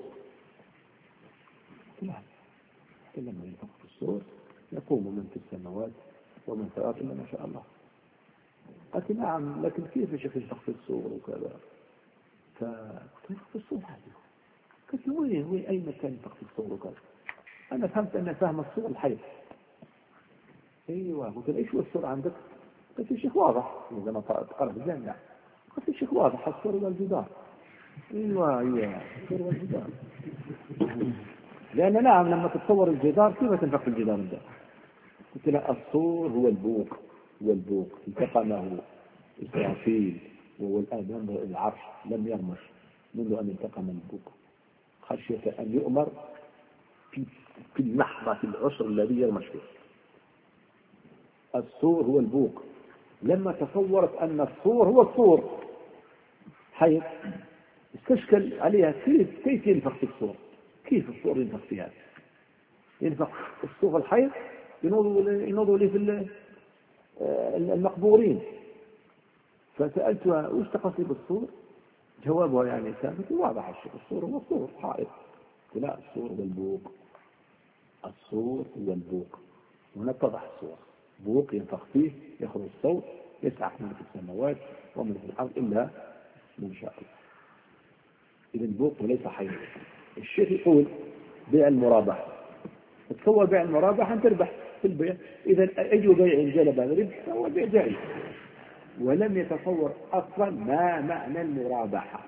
لا، لما ينفخ في الصور يقوم من في السماوات ومن في الأرض إلا ما شاء الله. قالت نعم، لكن كيف يا شيخ ينفخ في الصور وكذا؟ فينفخ في الصور هذه. قلت له وين وين أي مكان ينفخ في الصور وكذا؟ أنا فهمت أن فهم الصور الحيض. أيوة. قلت له إيش هو الصور عندك؟ قلت الشيخ واضح إذا ما تقرأ في الجامعة. قلت الشيخ واضح الصور والجدار. ايوه ايوه الصور والجدار. لأن نعم لما تتصور الجدار كيف تنفخ في الجدار ده؟ قلت له الصور هو البوق، هو البوق انتقمه إسرافيل وهو الآن ينظر العرش لم يرمش منذ أن انتقم البوق خشية أن يؤمر في في اللحظة في العشر الذي يرمش فيه. الصور هو البوق. لما تصورت أن الصور هو الصور حيث استشكل عليها كيف كيف ينفخ في الصور؟ كيف الصور ينفخ فيها؟ ينفخ الصور الحيض ينوضوا لي في المقبورين. فسألتها وش تقصدي بالصور؟ جوابها يعني كانت واضحة الشيء، الصور هو الصور حائط. لا، الصور هو البوق. الصور هو البوق. هنا اتضح الصور بوق ينفخ فيه يخرج الصوت يسعى من في السماوات ومن في الأرض إلا من شاء الله. إذا البوق وليس حيض. الشيخ يقول بيع المرابحة. تصور بيع المرابحة أن تربح في البيع. إذا أي بيع جلب الربح فهو بيع جائز. ولم يتصور أصلا ما معنى المرابحة.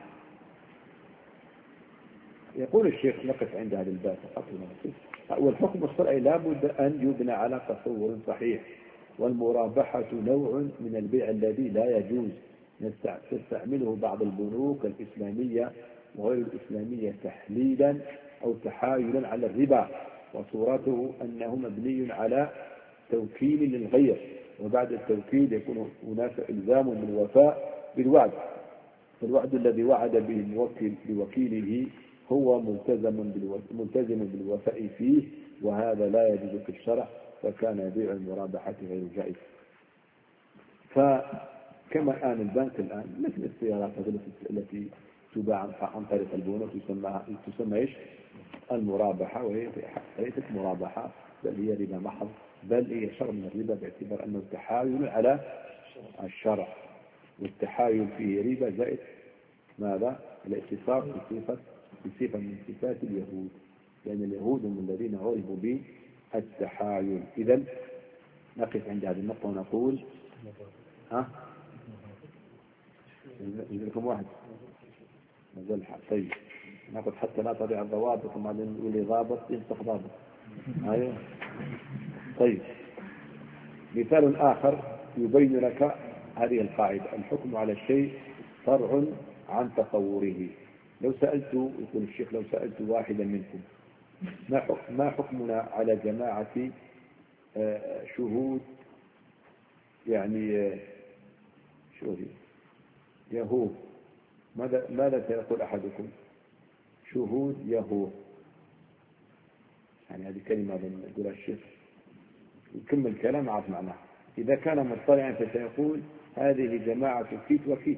يقول الشيخ نقف عند هذا الباب فقط. والحكم الشرعي لا بد أن يبنى على تصور صحيح. والمرابحة نوع من البيع الذي لا يجوز تستعمله بعض البنوك الإسلامية وغير الإسلامية تحليلا أو تحايلا على الربا، وصورته أنه مبني على توكيل للغير، وبعد التوكيل يكون هناك إلزام بالوفاء بالوعد، فالوعد الذي وعد به الموكل بوكيله هو ملتزم ملتزم بالوفاء فيه، وهذا لا يجوز في الشرع، فكان بيع المرابحة غير جائز. فكما الآن البنك الآن مثل السيارات التي تباع عن طريق البنوك تسمى تسمى ايش؟ المرابحة، وهي ليست مرابحة بل هي ربا محض، بل هي شر من الربا باعتبار أنه تحايل على الشرع، والتحايل فيه ربا زائد ماذا؟ الاتصاف بصفة بصفة من صفات اليهود، لأن اليهود هم الذين عرفوا بالتحايل. إذن نقف عند هذه النقطة ونقول ها؟ يجيكم واحد نزل طيب نقول حتى لا تضيع الضوابط وما نقول ضابط ينسخ ضابط. أيوه طيب. مثال آخر يبين لك هذه القاعدة: الحكم على الشيء فرع عن تصوره. لو سألت، يقول الشيخ، لو سألت واحدا منكم ما حكم ما حكمنا على جماعة شهود يعني شو هي يهوه، ماذا ماذا سيقول أحدكم؟ شهود يهوه، يعني هذه كلمة يقولها الشيخ يكمل الكلام عارف معناه. إذا كان مطلعا فسيقول هذه جماعة كيت وكيت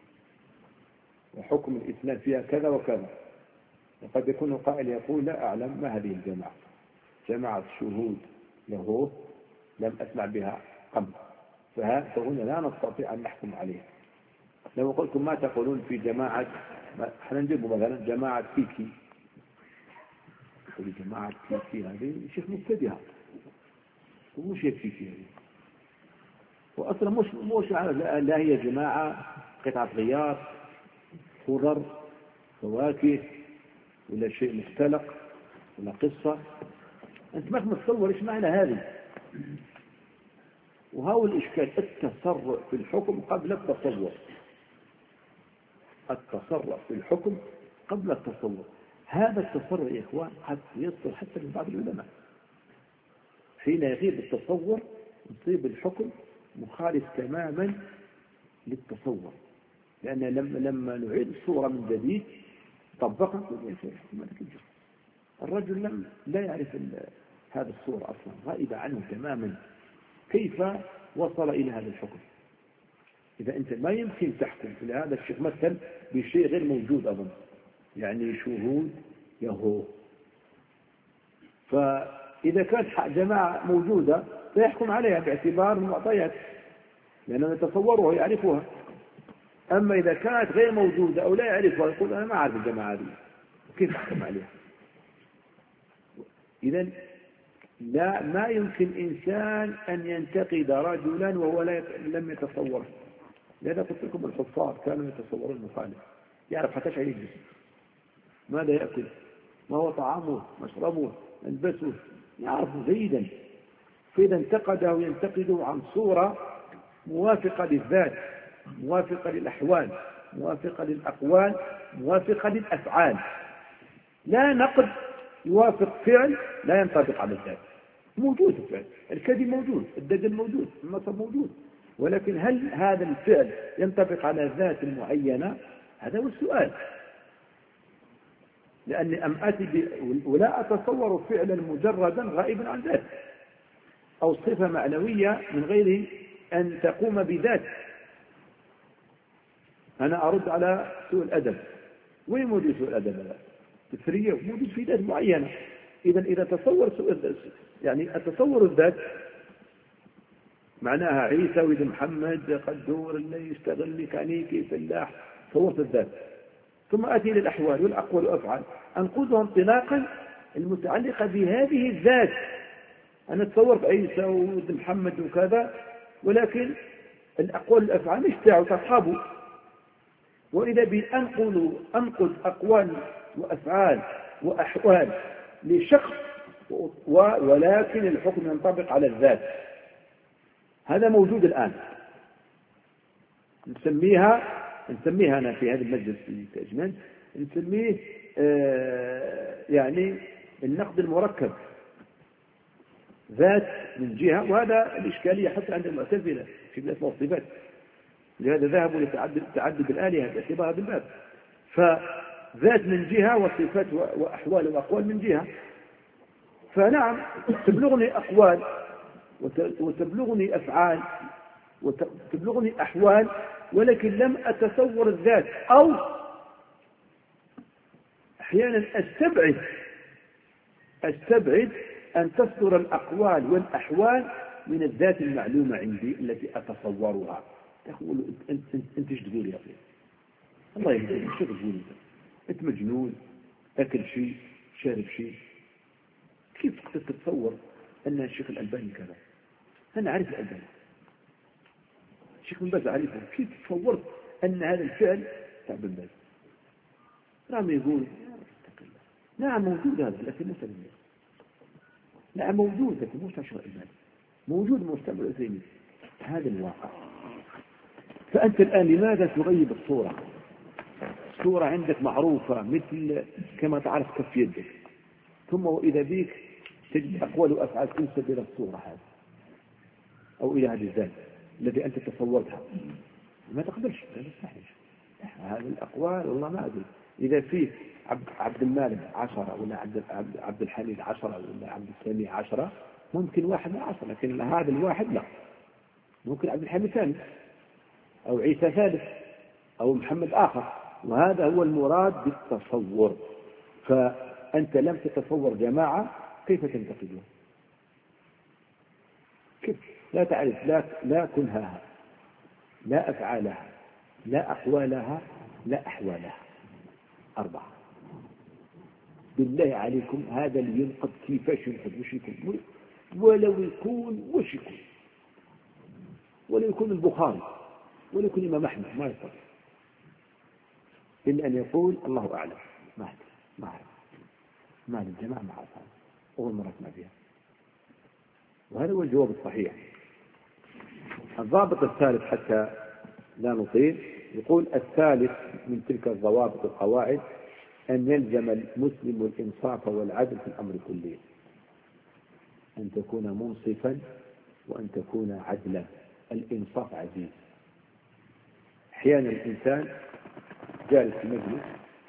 وحكم الإسلام فيها كذا وكذا. وقد يكون قائل يقول لا أعلم ما هذه الجماعة، جماعة شهود يهوه لم أسمع بها قبل، فهنا لا نستطيع أن نحكم عليها. لو قلتم ما تقولون في جماعة، احنا نجيب مثلا جماعة كيكي، تقول جماعة كيكي هذه شيخ مبتدئة ومش هي كيكي هذه، وأصلا مش مش لا هي جماعة قطعة غيار خضر فواكه ولا شيء مختلق ولا قصة. أنت ما متصور إيش معنى هذه. وهو الإشكال التسرع في الحكم قبل التصور، التسرع في الحكم قبل التصور. هذا التسرع يا إخوان قد يصل حتى من بعض العلماء، حين يغيب التصور يصيب الحكم مخالف تماما للتصور، لأن لما لما نعيد الصورة من جديد طبقها الرجل لم لا يعرف هذا الصورة أصلا، غائبة عنه تماما، كيف وصل إلى هذا الحكم؟ إذا أنت ما يمكن تحكم إلى هذا الشيء مثلا بشيء غير موجود أظن، يعني شهود يهو، فإذا كانت جماعة موجودة فيحكم عليها باعتبار المعطيات لأنه يتصورها يعرفها. أما إذا كانت غير موجودة أو لا يعرفها يقول أنا ما أعرف الجماعة دي، كيف أحكم عليها؟ إذا لا ما يمكن إنسان أن ينتقد رجلا وهو لم يتصوره. لذا قلت لكم الحفاظ كانوا يتصورون المخالف، يعرف حتى شيء يجلس ماذا يأكل، ما هو طعامه مشربه ملبسه، يعرف جيدا. فإذا انتقده ينتقده عن صورة موافقة للذات، موافقة للأحوال، موافقة للأقوال، موافقة للأفعال. لا نقد يوافق فعل لا ينطبق على الذات. موجود الفعل، الكذب موجود، الدجل موجود، النصب موجود، ولكن هل هذا الفعل ينطبق على ذات معينة؟ هذا هو السؤال. لأني أم أتي ولا أتصور فعلا مجردا غائبا عن ذات أو صفة معنوية من غير أن تقوم بذات. أنا أرد على سوء الأدب، وين موجود سوء الأدب هذا؟ الفرية موجود في ذات معينة. إذا إذا تصور سوء يعني أتصور الذات معناها عيسى ولد محمد قدور اللي يشتغل ميكانيكي فلاح، صورت الذات. ثم أتي للأحوال والأقوال والأفعال أنقذها انطلاقا المتعلقة بهذه الذات. أنا تصورت عيسى ولد محمد وكذا، ولكن الأقوال والأفعال اشتعوا تصحبوا، وإذا بأنقل أنقل أقوال وأفعال وأحوال لشخص ولكن الحكم ينطبق على الذات. هذا موجود الآن، نسميها نسميها أنا في هذا المجلس في تأجمان نسميه آه يعني النقد المركب، ذات من جهة، وهذا الإشكالية حتى عند المعتزلة في الأسماء والصفات، لهذا ذهبوا لتعدد تعدد الآلهة باعتبارها بالباب. فذات من جهة وصفات وأحوال وأقوال من جهة. فنعم تبلغني أقوال وتبلغني أفعال وتبلغني أحوال، ولكن لم أتصور الذات، أو أحيانا أستبعد أستبعد أن تصدر الأقوال والأحوال من الذات المعلومة عندي التي أتصورها. تقول أنت أنت إيش تقول يا أخي؟ الله يهديك، شو تقول أنت؟ أنت مجنون، أكل شيء، شارب شيء. كيف تتصور أن الشيخ الألباني كذا؟ أنا أعرف الألباني، الشيخ بن باز أعرفه، كيف تصورت أن هذا الفعل تاع بن باز؟ رامي يقول نعم موجود هذا لكن ليس بالله. نعم موجود لكن مش الشيخ الألباني، موجود مستعمل الأثيمين. هذا الواقع. فأنت الآن لماذا تغيب الصورة؟ الصورة عندك معروفة مثل كما تعرف كف يدك، ثم وإذا بيك تجد أقوال وأفعال تنسب إلى الصورة هذه أو إلى هذه الذات التي أنت تصورتها، ما تقبلش، لا تستحيل هذه الأقوال. والله ما أدري إذا فيه عبد, عبد المالك عشرة ولا عبد, عبد الحميد عشرة ولا عبد السميع عشرة، ممكن واحد من عشرة، لكن هذا الواحد لا، ممكن عبد الحميد ثاني أو عيسى ثالث أو محمد آخر، وهذا هو المراد بالتصور. فأنت لم تتصور جماعة، كيف تنتقدها؟ كيف؟ لا تعرف لا, لا كنهاها، لا أفعالها، لا أقوالها، لا أحوالها، أربعة. بالله عليكم هذا اللي ينقد كيفاش ينقد؟ وش يكون؟ ولو يكون وش يكون؟ ولو يكون البخاري ولو يكون الإمام أحمد ما يستطيع إلا أن يقول الله أعلم. ما أعرف ما أعرف ما للجماعة ما أعرف، أول مرة أسمع فيها، وهذا هو الجواب الصحيح. الضابط الثالث حتى لا نطيل، يقول الثالث من تلك الضوابط القواعد أن يلزم المسلم الإنصاف والعدل في الأمر كله، أن تكون منصفا وأن تكون عدلا. الإنصاف عزيز. أحيانا الإنسان جالس في مجلس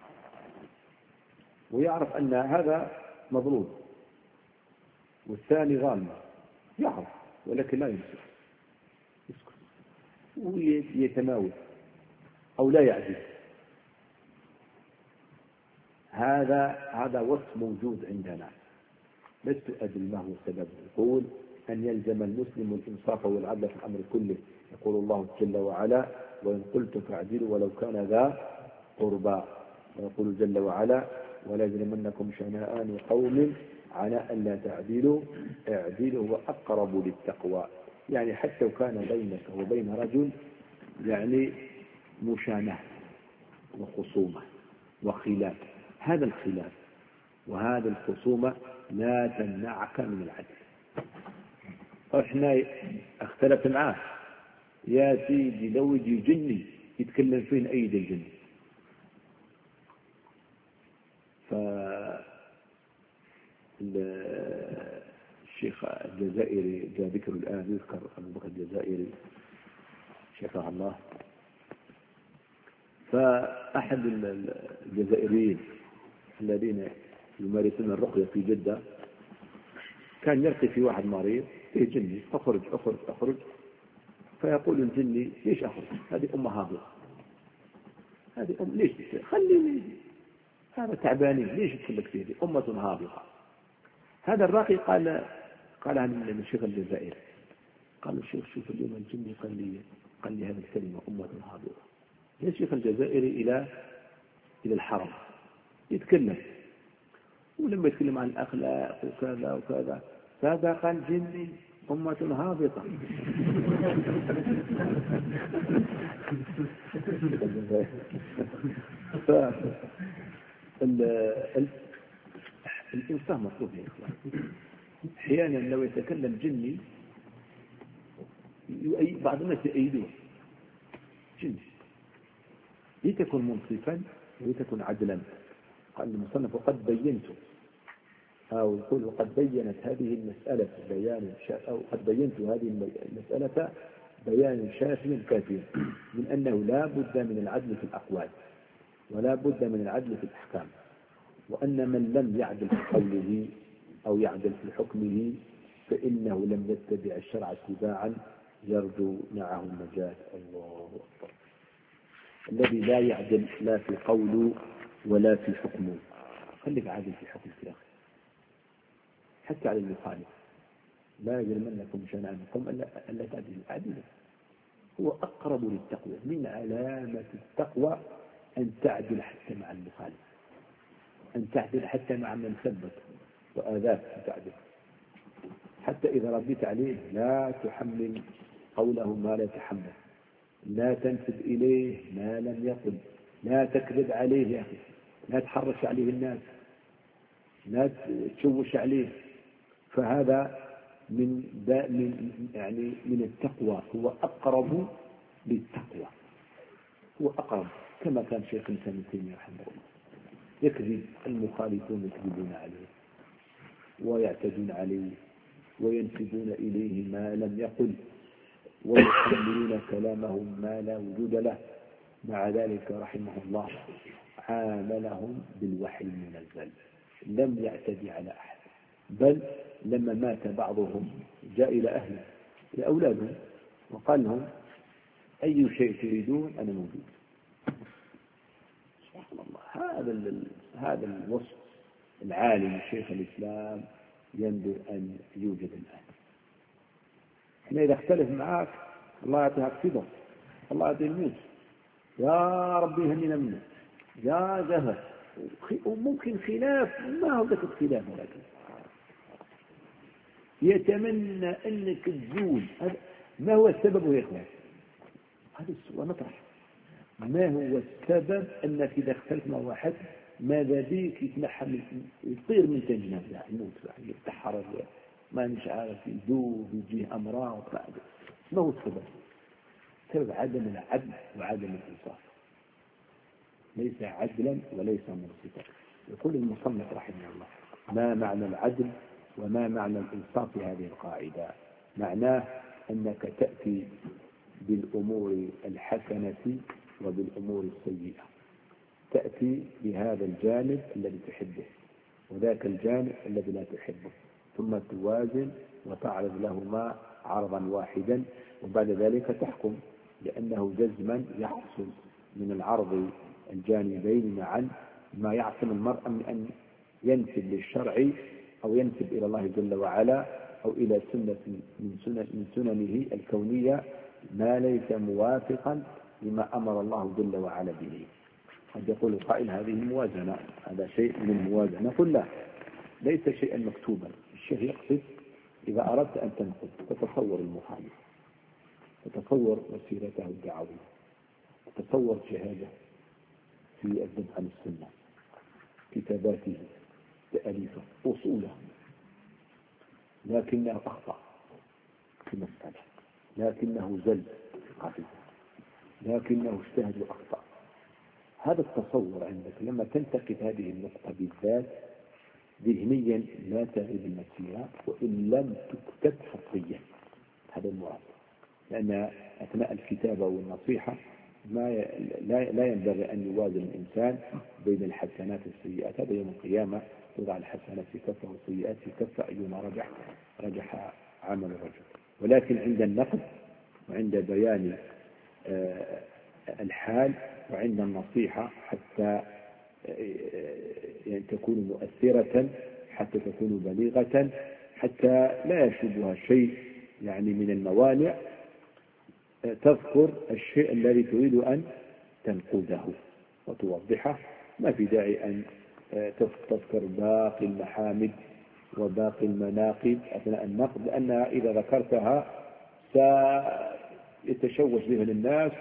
ويعرف أن هذا مظلوم والثاني ظالم، يعرف ولكن لا ينصف، يسكت ويتماوت أو لا يعدل. هذا هذا وصف موجود عندنا، لست أدري ما هو السبب. يقول أن يلزم المسلم الإنصاف والعدل في الأمر كله. يقول الله جل وعلا وإن قلت فاعدلوا ولو كان ذا قربى. ويقول جل وعلا ولا يجرمنكم شنآن قوم على ألا تعدلوا اعدلوا وأقرب للتقوى. يعني حتى كان بينك وبين رجل يعني مشانة وخصومة وخلاف، هذا الخلاف وهذا الخصومة لا تمنعك من العدل. احنا اختلفت معاه يا سيدي لو يجي جني يتكلم فين أيدي الجن. فالشيخ الجزائري جاء ذكر الآن، يذكر أبو بكر الجزائري شفاه الله. فأحد الجزائريين الذين يمارسون الرقية في جدة كان يرقي في واحد مريض فيه جني، أخرج أخرج أخرج، فيقول الجني ليش أخرج؟ هذه أمة هابطة، هذه أم ليش خليني هذا تعبانين ليش تخلك فيه؟ هذه أمة هابطة. هذا الراقي قال قال عن الشيخ الجزائري، قال الشيخ شوف اليوم الجني قال لي قال لي هذه الكلمة أمة هابطة. يا الشيخ الجزائري إلى إلى الحرم يتكلم، ولما يتكلم عن الأخلاق وكذا وكذا فهذا قال جني أمة هابطة. فالإنسان مطلوب يا إخوان. أحيانا لو يتكلم جني بعض الناس يؤيدوه جني، لتكن منصفا ولتكن عدلا. قال المصنف وقد بينت أو يقول وقد بينت هذه المسألة بيان أو قد بينت هذه المسألة بيان شافي كافي من أنه لا بد من العدل في الأقوال ولا بد من العدل في الأحكام، وأن من لم يعدل في قوله أو يعدل في حكمه فإنه لم يتبع الشرع اتباعا يرجو معه النجاة. الله أكبر. الذي لا يعدل لا في قوله ولا في حكمه، خليك عادل في حكمك يا أخي حتى على المخالف. لا يجرمنكم شنآن قوم ألا تعدلوا اعدلوا، هو أقرب للتقوى. من علامة التقوى أن تعدل حتى مع المخالف، أن تعدل حتى مع من ثبت وآذاك، أن تعدل حتى إذا رديت عليه لا تحمل قوله ما لا يتحمل، لا تنسب إليه ما لم يقل، لا تكذب عليه يا أخي، لا تحرش عليه الناس، لا تشوش عليه. فهذا من من يعني من التقوى، هو أقرب بالتقوى هو أقرب، كما كان شيخ الإسلام ابن تيمية رحمه الله يكذب المخالفون يكذبون عليه ويعتدون عليه وينسبون إليه ما لم يقل ويحملون كلامه ما لا وجود له. مع ذلك رحمه الله عاملهم بالوحي المنزل، لم يعتدي على أحد، بل لما مات بعضهم جاء إلى أهله لأولادهم وقال لهم أي شيء تريدون أنا موجود. سبحان الله، هذا هذا الوصف العالي لشيخ الإسلام ينبغي أن يوجد الآن. احنا إذا اختلف معك الله يعطيك صبر، الله يعطيه الموت، يا ربي هنينا منه، يا زهر، وممكن خلاف ما هو ذاك الخلاف، ولكن يتمنى أنك تزول. ما هو السبب يا إخوان؟ هذا السؤال نطرح، ما هو السبب أنك إذا اختلف مع واحد ماذا بيك يتنحى يطير من تنجنه يموت يتحرر ما مش عارف يذوب يجيه أمراض؟ ما هو السبب؟ سبب عدم العدل وعدم الإنصاف، ليس عدلا وليس منصفا. يقول المصنف رحمه الله ما معنى العدل وما معنى الإنصاف في هذه القاعدة؟ معناه أنك تأتي بالأمور الحسنة وبالأمور السيئة، تأتي بهذا الجانب الذي تحبه وذاك الجانب الذي لا تحبه، ثم توازن وتعرض لهما عرضا واحدا، وبعد ذلك تحكم، لأنه جزما يحصل من العرض الجانبين معا ما يعصم المرء من أن ينسب للشرع أو ينسب إلى الله جل وعلا أو إلى سنة من, سنة من سننه الكونية ما ليس موافقا لما أمر الله جل وعلا به. قد يقول القائل هذه موازنة، هذا شيء من الموازنة. نقول لا، ليس شيئا مكتوبا. الشيخ يقصد إذا أردت أن تنقد تتصور المخالف، تتصور وسيرته الدعوية، تتصور جهاده في الذب عن السنة، كتاباته، تأليفه، أصوله، لكنه أخطأ في مسألة، لكنه زل في قاعدة، لكنه اجتهد وأخطأ. هذا التصور عندك لما تنتقد هذه النقطة بالذات ذهنيا لا تغيب المسيرة وإن لم تكتب خطيا. هذا المراد، لأن أثناء الكتابة والنصيحة ما لا ينبغي أن يوازن الإنسان بين الحسنات والسيئات. هذا يوم القيامة توضع الحسنات في كفة والسيئات في كفة، أيما رجح رجح عمل الرجل. ولكن عند النقد وعند بيان الحال وعند النصيحة حتى يعني تكون مؤثرة، حتى تكون بليغة، حتى لا يشوبها شيء يعني من الموانع، تذكر الشيء الذي تريد أن تنقذه وتوضحه. ما في داعي أن تذكر باقي المحامد وباقي المناقب أثناء النقد، لأنها إذا ذكرتها سيتشوش بها الناس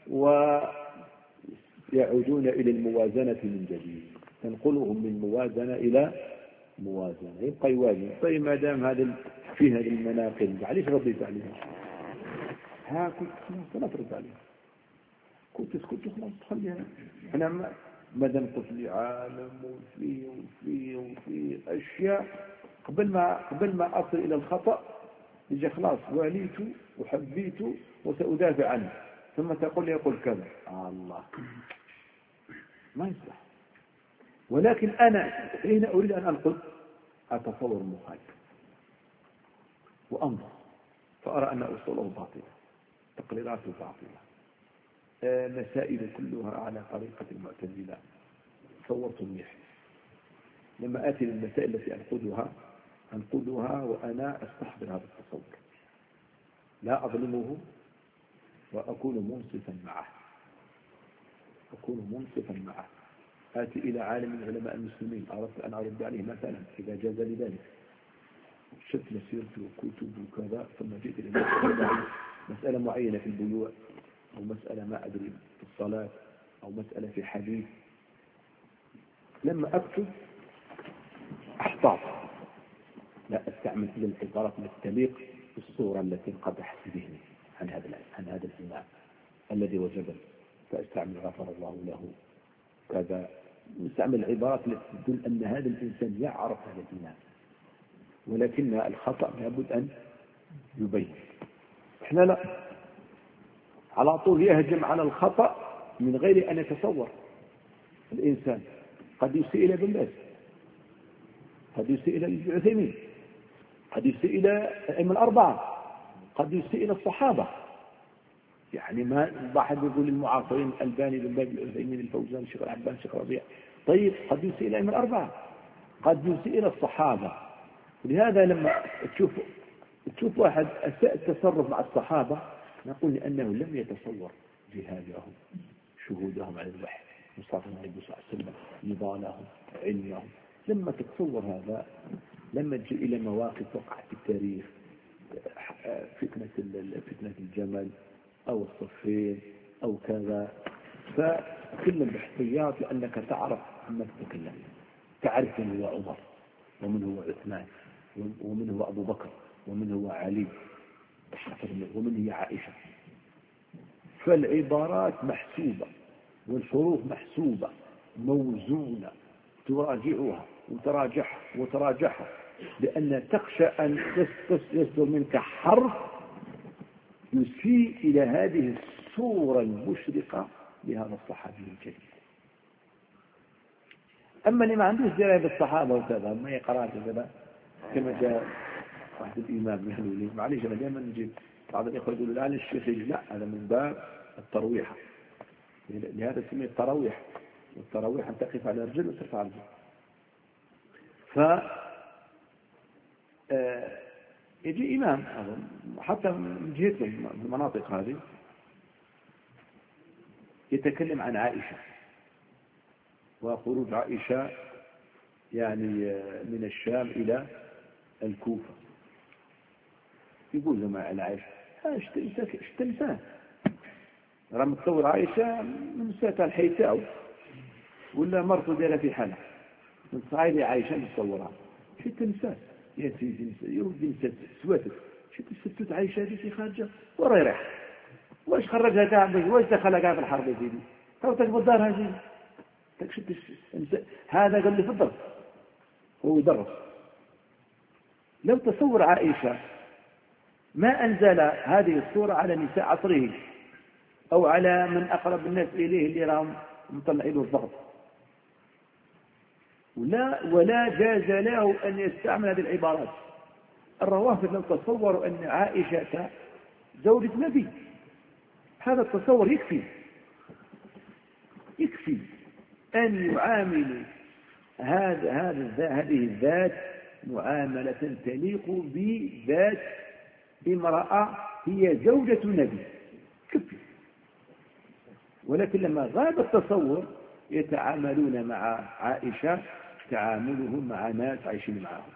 ويعودون إلى الموازنة من جديد، تنقلهم من موازنة إلى موازنة، يبقى يوازن. طيب ما دام هذا في هذه المناقب معليش رديت عليها، ها كنت خلاص لا ترد عليها، كنت تسكت خلاص تخليها. أنا ما ما دام قلت لي عالم وفي وفي وفي أشياء قبل ما قبل ما أصل إلى الخطأ يجي خلاص واليت وحبيت وسأدافع عنه، ثم تقول لي يقول كذا. آه الله ما يصلح. ولكن أنا حين أريد أن أنقل أتصور المخالف وأنظر فأرى أن أصوله باطلة، تقريراته باطلة، مسائل كلها على طريقة المعتزلة، تصورت منيح. لما آتي للمسائل التي أنقذها أنقذها وأنا أستحضر هذا التصور، لا أظلمه وأكون منصفا معه، أكون منصفا معه. آتي إلى عالم من علماء المسلمين أردت أن أرد عليه مثلا إذا جاز لذلك، شفت مسيرته وكتب وكذا، ثم جئت إلى مسألة معينة في البيوع أو مسألة ما أدري في الصلاة أو مسألة في حديث، لما أكتب أحتاط، لا أستعمل إلى العبارات التي تليق بالصورة التي انقدحت في ذهني عن هذا عن هذا الإمام. الذي وجبه، فاستعمل غفر الله له كذا. نستعمل العبارات التي تدل أن هذا الإنسان يعرف هذا الإيمان، ولكن الخطأ لابد أن يبين. احنا لا، على طول يهجم على الخطأ من غير أن يتصور. الإنسان قد يسيء إلى ابن باز، قد يسيء إلى ابن عثيمين، قد يسيء إلى الأئمة الأربعة، قد يسيء إلى الصحابة. يعني ما واحد يقول المعاصرين الألباني بن باز العثيمين الفوزان الشيخ العباس الشيخ ربيع، طيب قد يسيء إلى الأئمة الأربعة، قد يسيء إلى الصحابة. ولهذا لما تشوف تشوف واحد أساء التصرف مع الصحابة نقول لأنه لم يتصور جهادهم، شهودهم على الوحي، مصطفى النبي صلى الله عليه وسلم، نضالهم، علمهم. لما تتصور هذا، لما تجي إلى مواقف وقعت في التاريخ، فتنة فتنة الجمل أو الصفين أو كذا، فكل الاحتياط لأنك تعرف عما تتكلم، تعرف من هو عمر ومن هو عثمان ومن هو أبو بكر ومن هو علي ومن هي عائشة. فالعبارات محسوبة والحروف محسوبة موزونة، تراجعها وتراجعها وتراجعها، لأن تخشى أن يصدر منك حرف يسيء إلى هذه الصورة المشرقة لهذا الصحابي الجليل. أما اللي ما عندوش دراية بالصحابة وكذا، ما يقرأ كذا، كما جاء واحد الإمام يحلو لي، معليش أنا دائما نجيب بعض الإخوة يقولوا الآن الشيخ لا، هذا من باب الترويحة، لهذا سمي الترويح، والترويح أن تقف على الرجل وترفع الرجل. ف يجي إمام حتى من جهتهم المناطق هذه يتكلم عن عائشة وخروج عائشة يعني من الشام إلى الكوفة، يقول لما على عائشة اشت لسان راه متصور عائشة من ساعة الحيتاو ولا مرته دايره في حالة من صعيد عائشة متصورها شت لسان يا سيدي يودي نسات سواتك شت الستوت عائشة هذه في خارجة ورا يريح، واش خرجها كاع واش دخلها كاع في الحرب يا سيدي، تو تكبر دار هذه تكشف هذا قال لي في الضرب هو يدرس. لو تصور عائشة ما أنزل هذه الصورة على نساء عصره أو على من أقرب الناس إليه اللي راهم مطلعين له الضغط، ولا ولا جاز له أن يستعمل هذه العبارات. الروافض لو تصوروا أن عائشة زوجة نبي، هذا التصور يكفي يكفي أن يعامل هذا هذا هذه الذات معاملة تليق بذات امرأة هي زوجة نبي، كفي. ولكن لما غاب التصور يتعاملون مع عائشة تعاملهم مع ناس عايشين معهم.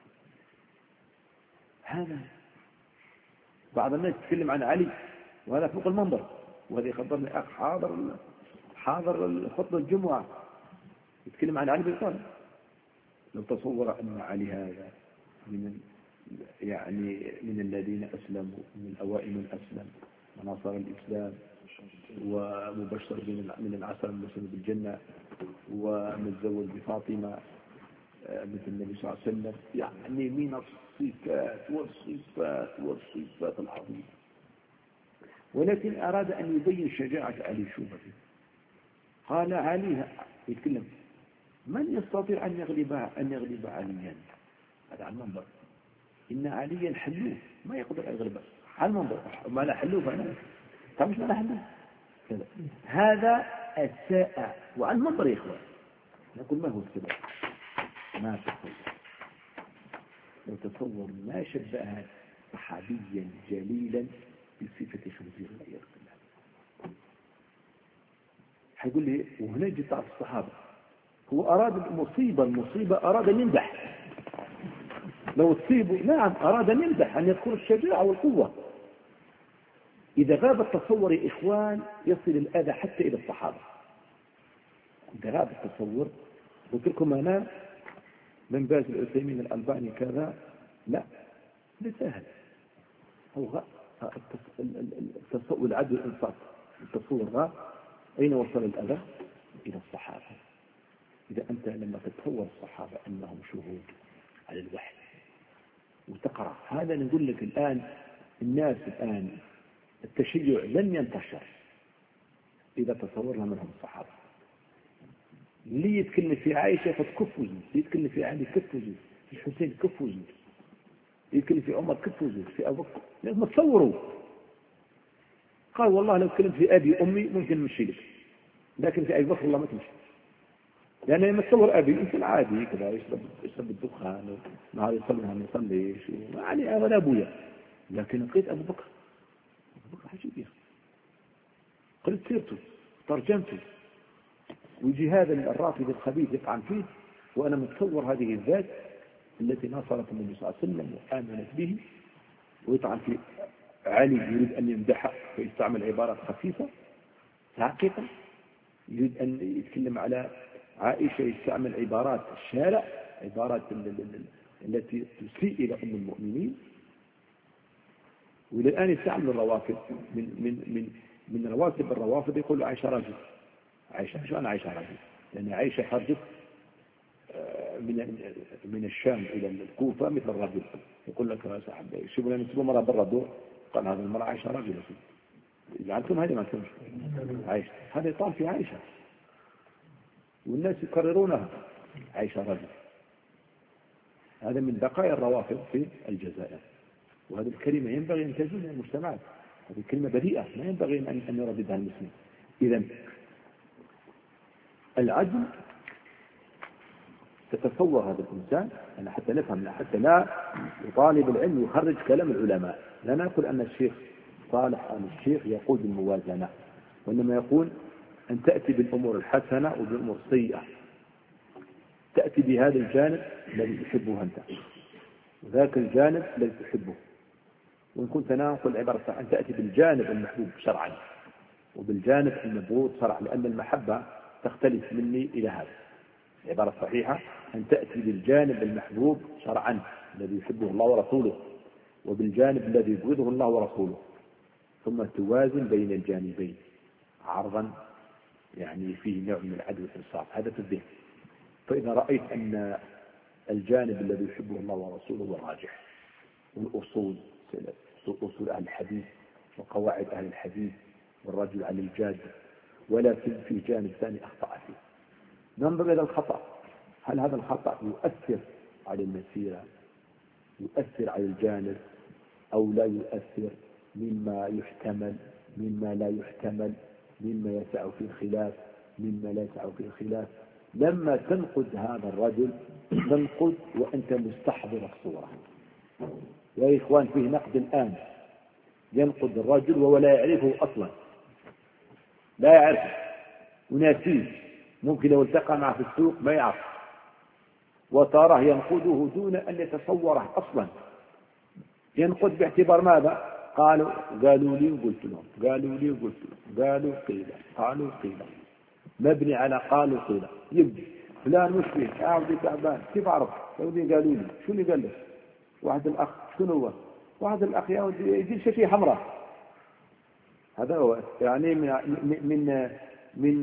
هذا بعض الناس يتكلم عن علي وهذا فوق المنبر، وهذا يخبرني أخ حاضر حاضر خطبة الجمعة يتكلم عن علي بن طالب. لو تصور أن علي هذا من يعني من الذين أسلموا، من أوائل من أسلم ونصر الإسلام ومبشر من العشرة المبشرين بالجنة ومتزوج بفاطمة بنت النبي صلى الله عليه وسلم، يعني من الصفات والصفات والصفات العظيمة. ولكن أراد أن يبين شجاعة علي شوبته. قال علي يتكلم من يستطيع أن يغلب أن يغلب عليا؟ هذا على المنبر. إن عليا حلوف ما يقدر أن يغلبه على المنبر. ما لا حلوف أنا طب مش ما لا حلوف كذا. هذا أساء وعلى المنبر يا إخوان. نقول ما هو السبب؟ ما تصور لو تصور ما شبه صحابيا جليلا بصفة خنزير والعياذ بالله. حيقول لي وهنا جت على الصحابة هو أراد المصيبة المصيبة أراد أن يمدح. لو تصيبوا نعم أراد أن يمدح أن يذكر الشجاعة والقوة. إذا غاب التصور يا إخوان يصل الأذى حتى إلى الصحابة. إذا غاب التصور قلت لكم أنا من باز العثيمين الألباني كذا لا لا سهل هو التصور العدل والإنصاف تصور أين وصل الأذى؟ إلى الصحابة. إذا أنت لما تتصور الصحابة أنهم شهود على الوحي وتقرأ هذا، نقول لك الآن الناس الآن التشيع لن ينتشر إذا تصورنا منهم الصحابة. اللي يتكلم في عائشة فتكف وجود، يتكلم في علي كف وجود، في الحسين كف وجود، يتكلم في عمر كف وجود، في أبو بكر. لازم تصوروا. قال والله لو تكلمت في أبي أمي ممكن نمشي لك، لكن في أبي بكر الله ما تمشي. لأن لما تصور أبي إنسان عادي كذا يشرب يشرب الدخان وما يصلي ما يصليش ما عليه ولا أبويا، لكن لقيت أبو بكر أبو بكر عجيب يا أخي، قلت سيرته ترجمته، ويجي هذا الرافض الخبيث يطعن فيه وأنا متصور هذه الذات التي ناصرت النبي صلى الله عليه وسلم وآمنت به، ويطعن في علي يريد أن يمدحه فيستعمل عبارات خفيفة. حقيقة يريد أن يتكلم على عائشة يستعمل عبارات الشارع، عبارات التي تسيء إلى أم المؤمنين. وإلى الآن يستعمل الروافض من من من من رواتب الروافض يقول عائشة رجل. عائشة شو أنا عائشة رجل؟ لأن عائشة خرجت من من الشام إلى الكوفة مثل الرجل. يقول لك يا صاحبي شوفوا لنا نسبوا مرة برا دور، قال هذه المرأة عائشة رجل. جعلتم هذه ما تمشي عائشة، هذا يطعن في عائشة والناس يكررونها عائشة رجل. هذا من بقايا الروافض في الجزائر، وهذه الكلمة ينبغي أن تزول من المجتمعات. هذه كلمة بريئة ما ينبغي أن يرددها المسلم. إذا العدل تتصور هذا الإنسان أنا حتى نفهم، حتى لا طالب العلم يخرج كلام العلماء، لا نقول أن الشيخ صالح آل الشيخ يقول بالموازنة، وإنما يقول أن تأتي بالأمور الحسنة وبالأمور السيئة، تأتي بهذا الجانب الذي تحبه أنت وذاك الجانب الذي تحبه. وإن كنت نقول عبارة أن تأتي بالجانب المحبوب شرعا وبالجانب المبغوض شرعا، لأن المحبة تختلف مني إلى هذا. عبارة صحيحة أن تأتي بالجانب المحبوب شرعا الذي يحبه الله ورسوله وبالجانب الذي يبغضه الله ورسوله، ثم توازن بين الجانبين عرضا يعني فيه نوع من العدل والإنصاف. هذا في الذهن. فإذا رأيت أن الجانب الذي يحبه الله ورسوله هو الراجح، والأصول أصول أهل الحديث وقواعد أهل الحديث والرجل على الجاد، ولكن في جانب ثاني أخطأ فيه، ننظر إلى الخطأ. هل هذا الخطأ يؤثر على المسيرة، يؤثر على الجانب أو لا يؤثر، مما يحتمل مما لا يحتمل، مما يسع في الخلاف مما لا يسع في الخلاف. لما تنقد هذا الرجل تنقد وأنت مستحضر الصورة. يا إخوان فيه نقد الآن ينقد الرجل وهو لا يعرفه أصلا، لا يعرفه وناسيه، ممكن لو التقى معه في السوق ما يعرف، وتراه ينقده دون أن يتصوره أصلا. ينقد باعتبار ماذا؟ قالوا قالوا لي وقلت لهم، قالوا لي وقلت لهم، قالوا قيل، قالوا قيل، مبني على قالوا قيل. يبدي فلان مش فيه عاودي تعبان، كيف أعرف؟ يقولي قالوا لي. شو اللي قال لك؟ واحد الأخ. شنو هو؟ واحد الأخ يجي شاشة حمراء. هذا هو يعني من من من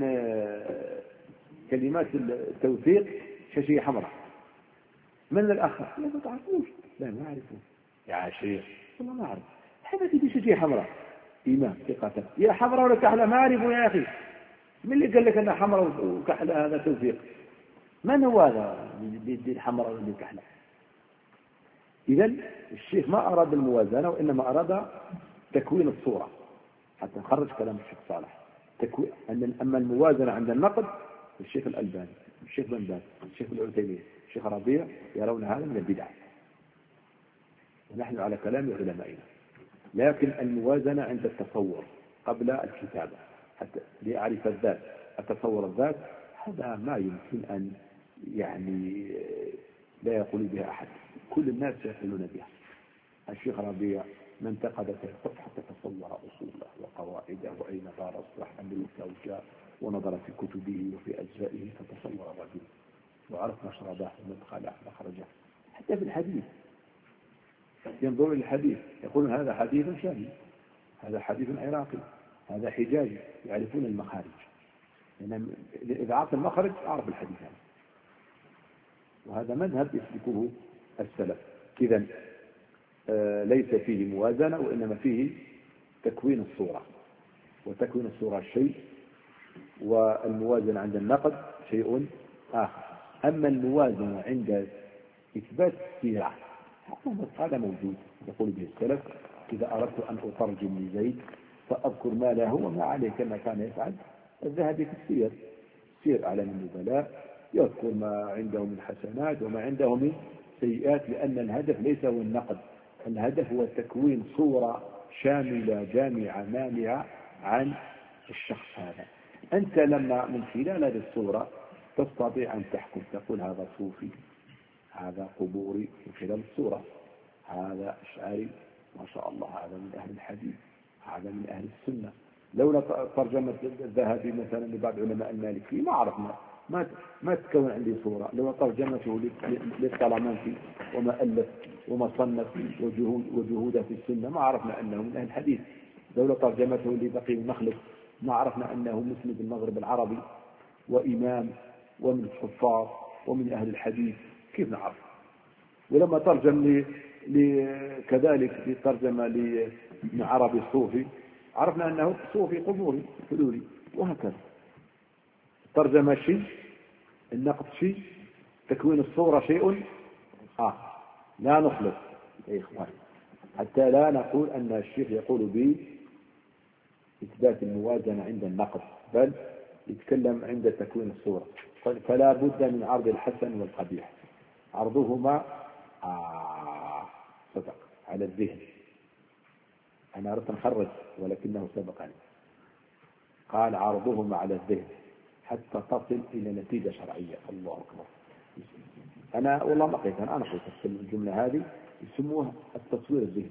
كلمات التوثيق شاشة حمراء. من الأخ؟ لا ما تعرفوش. لا ما أعرفه يا شيخ، والله ما أعرف. حبتي دي شاشة حمراء إمام ثقة يا حمراء ولا كحلة؟ ما أعرفه يا أخي. من اللي قال لك أنها حمراء وكحلة؟ هذا توثيق. من هو هذا اللي الحمراء واللي الكحلة؟ إذا الشيخ ما أراد الموازنة وإنما أراد تكوين الصورة حتى نخرج كلام الشيخ صالح. تكوين أن أما الموازنة عند النقد الشيخ الألباني، الشيخ بن باز، الشيخ العثيمين، الشيخ ربيع يرون هذا من البدع، ونحن على كلام علمائنا. لكن الموازنة عند التصور قبل الكتابة حتى لأعرف الذات، أتصور الذات، هذا ما يمكن أن يعني لا يقول بها أحد، كل الناس يقولون بها. الشيخ ربيع من انتقد في الفقه حتى تصور أصوله وقواعده وأين دار الصح من الزوجاء، ونظر في كتبه وفي أجزائه فتصور الرجل وعرف مشربه ومدخله مخرجه. حتى في الحديث ينظر إلى الحديث يقول هذا حديث شامي، هذا حديث عراقي، هذا حجازي يعرفون المخارج، لأن إذا عرف المخرج أعرف الحديث هذا. وهذا مذهب يسلكه السلف. إذن آه ليس فيه موازنة، وإنما فيه تكوين الصورة، وتكوين الصورة شيء، والموازنة عند النقد شيء آخر. أما الموازنة عند إثبات السيرة هذا موجود، يقول به السلف: إذا أردت أن أترجم لزيد فأذكر ما له وما عليه، كما كان يفعل الذهبي في السير، سير أعلام النبلاء، يذكر ما عنده من حسنات وما عنده من سيئات، لأن الهدف ليس هو النقد، الهدف هو تكوين صورة شاملة جامعة مانعة عن الشخص هذا. أنت لما من خلال هذه الصورة تستطيع أن تحكم، تقول هذا صوفي، هذا قبوري، من خلال الصورة، هذا أشعري ما شاء الله، هذا من أهل الحديث، هذا من أهل السنة. لولا ترجمة الذهبي مثلا لبعض علماء المالكي ما عرفنا، ما ما تكون عندي صورة. لو ترجمته للطلمانسي وما ألف وما صنف وجهود وجهوده في السنة ما عرفنا أنه من أهل الحديث. لولا ترجمته لبقي المخلص ما عرفنا أنه مسند المغرب العربي وإمام ومن الحفاظ ومن أهل الحديث، كيف نعرف؟ ولما ترجم كذلك ترجم لابن عربي الصوفي عرفنا أنه صوفي قبوري حلولي، وهكذا. ترجم شيء، النقد شيء، تكوين الصورة شيء آه. لا نخلص يا إخوان حتى لا نقول أن الشيخ يقول بإثبات الموازنة عند النقد، بل يتكلم عند تكوين الصورة. فلا بد من عرض الحسن والقبيح، عرضهما آه صدق على الذهن. أنا أردت أن أخرج ولكنه سبقني، قال عرضهما على الذهن حتى تصل إلى نتيجة شرعية. الله أكبر. أنا والله ما قلت، أنا قلت في الجملة هذه يسموها التصوير الذهني.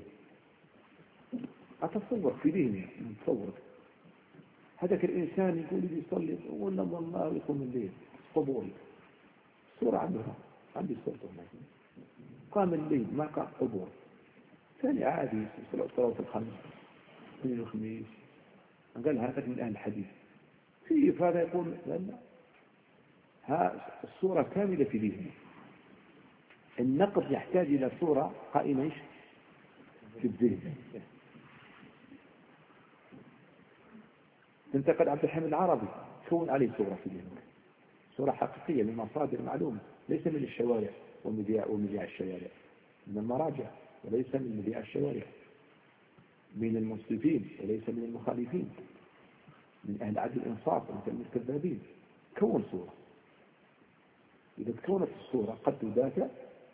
أتصور في ذهني، نتصور هذاك الإنسان يقول لي يصلي ولا والله يقوم الليل قبوري، صورة عندها عندي صورته قام الليل ما قام قبور، ثاني عادي صلاة الخمس اثنين الخميس، قال هذا من أهل الحديث كيف هذا يقول لا لا، ها الصورة كاملة في ذهنه. النقد يحتاج إلى صورة قائمة في الذهن. تنتقد عبد الحميد العربي كون عليه صورة في ذهنك، صورة حقيقية من مصادر معلومة، ليس من الشوارع ومذياع ومذياع الشوارع، من المراجع وليس من مذياع الشوارع، من المنصفين وليس من المخالفين، من أهل عدل الإنصاف وليس من الكذابين. كون صورة، إذا تكونت الصورة قد تدافع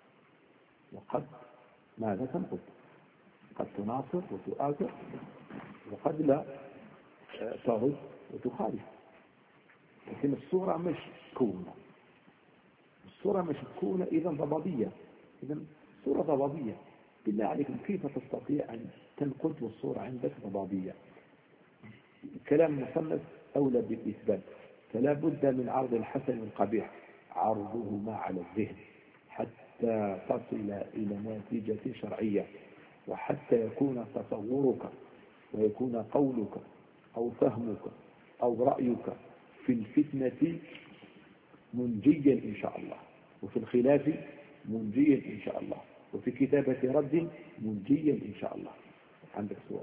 وقد ماذا تنقض، قد تناصر وتؤثر وقد لا تغض وتخالف. لكن الصورة مش كونة، الصورة مش كونة إذا ضبابية، إذا صورة ضبابية. بالله عليكم كيف تستطيع أن تنقض والصورة عندك ضبابية؟ كلام مصنف أولى بالإثبات، فلا بد من عرض الحسن والقبيح، عرضهما على الذهن حتى تصل إلى نتيجة شرعية، وحتى يكون تصورك ويكون قولك أو فهمك أو رأيك في الفتنة منجيا إن شاء الله، وفي الخلاف منجيا إن شاء الله، وفي كتابة رد منجيا إن شاء الله. عندك صور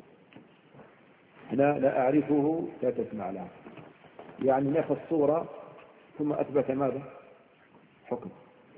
أنا لا أعرفه لا تسمع لها، يعني نفى الصورة ثم أثبت ماذا؟ حكم.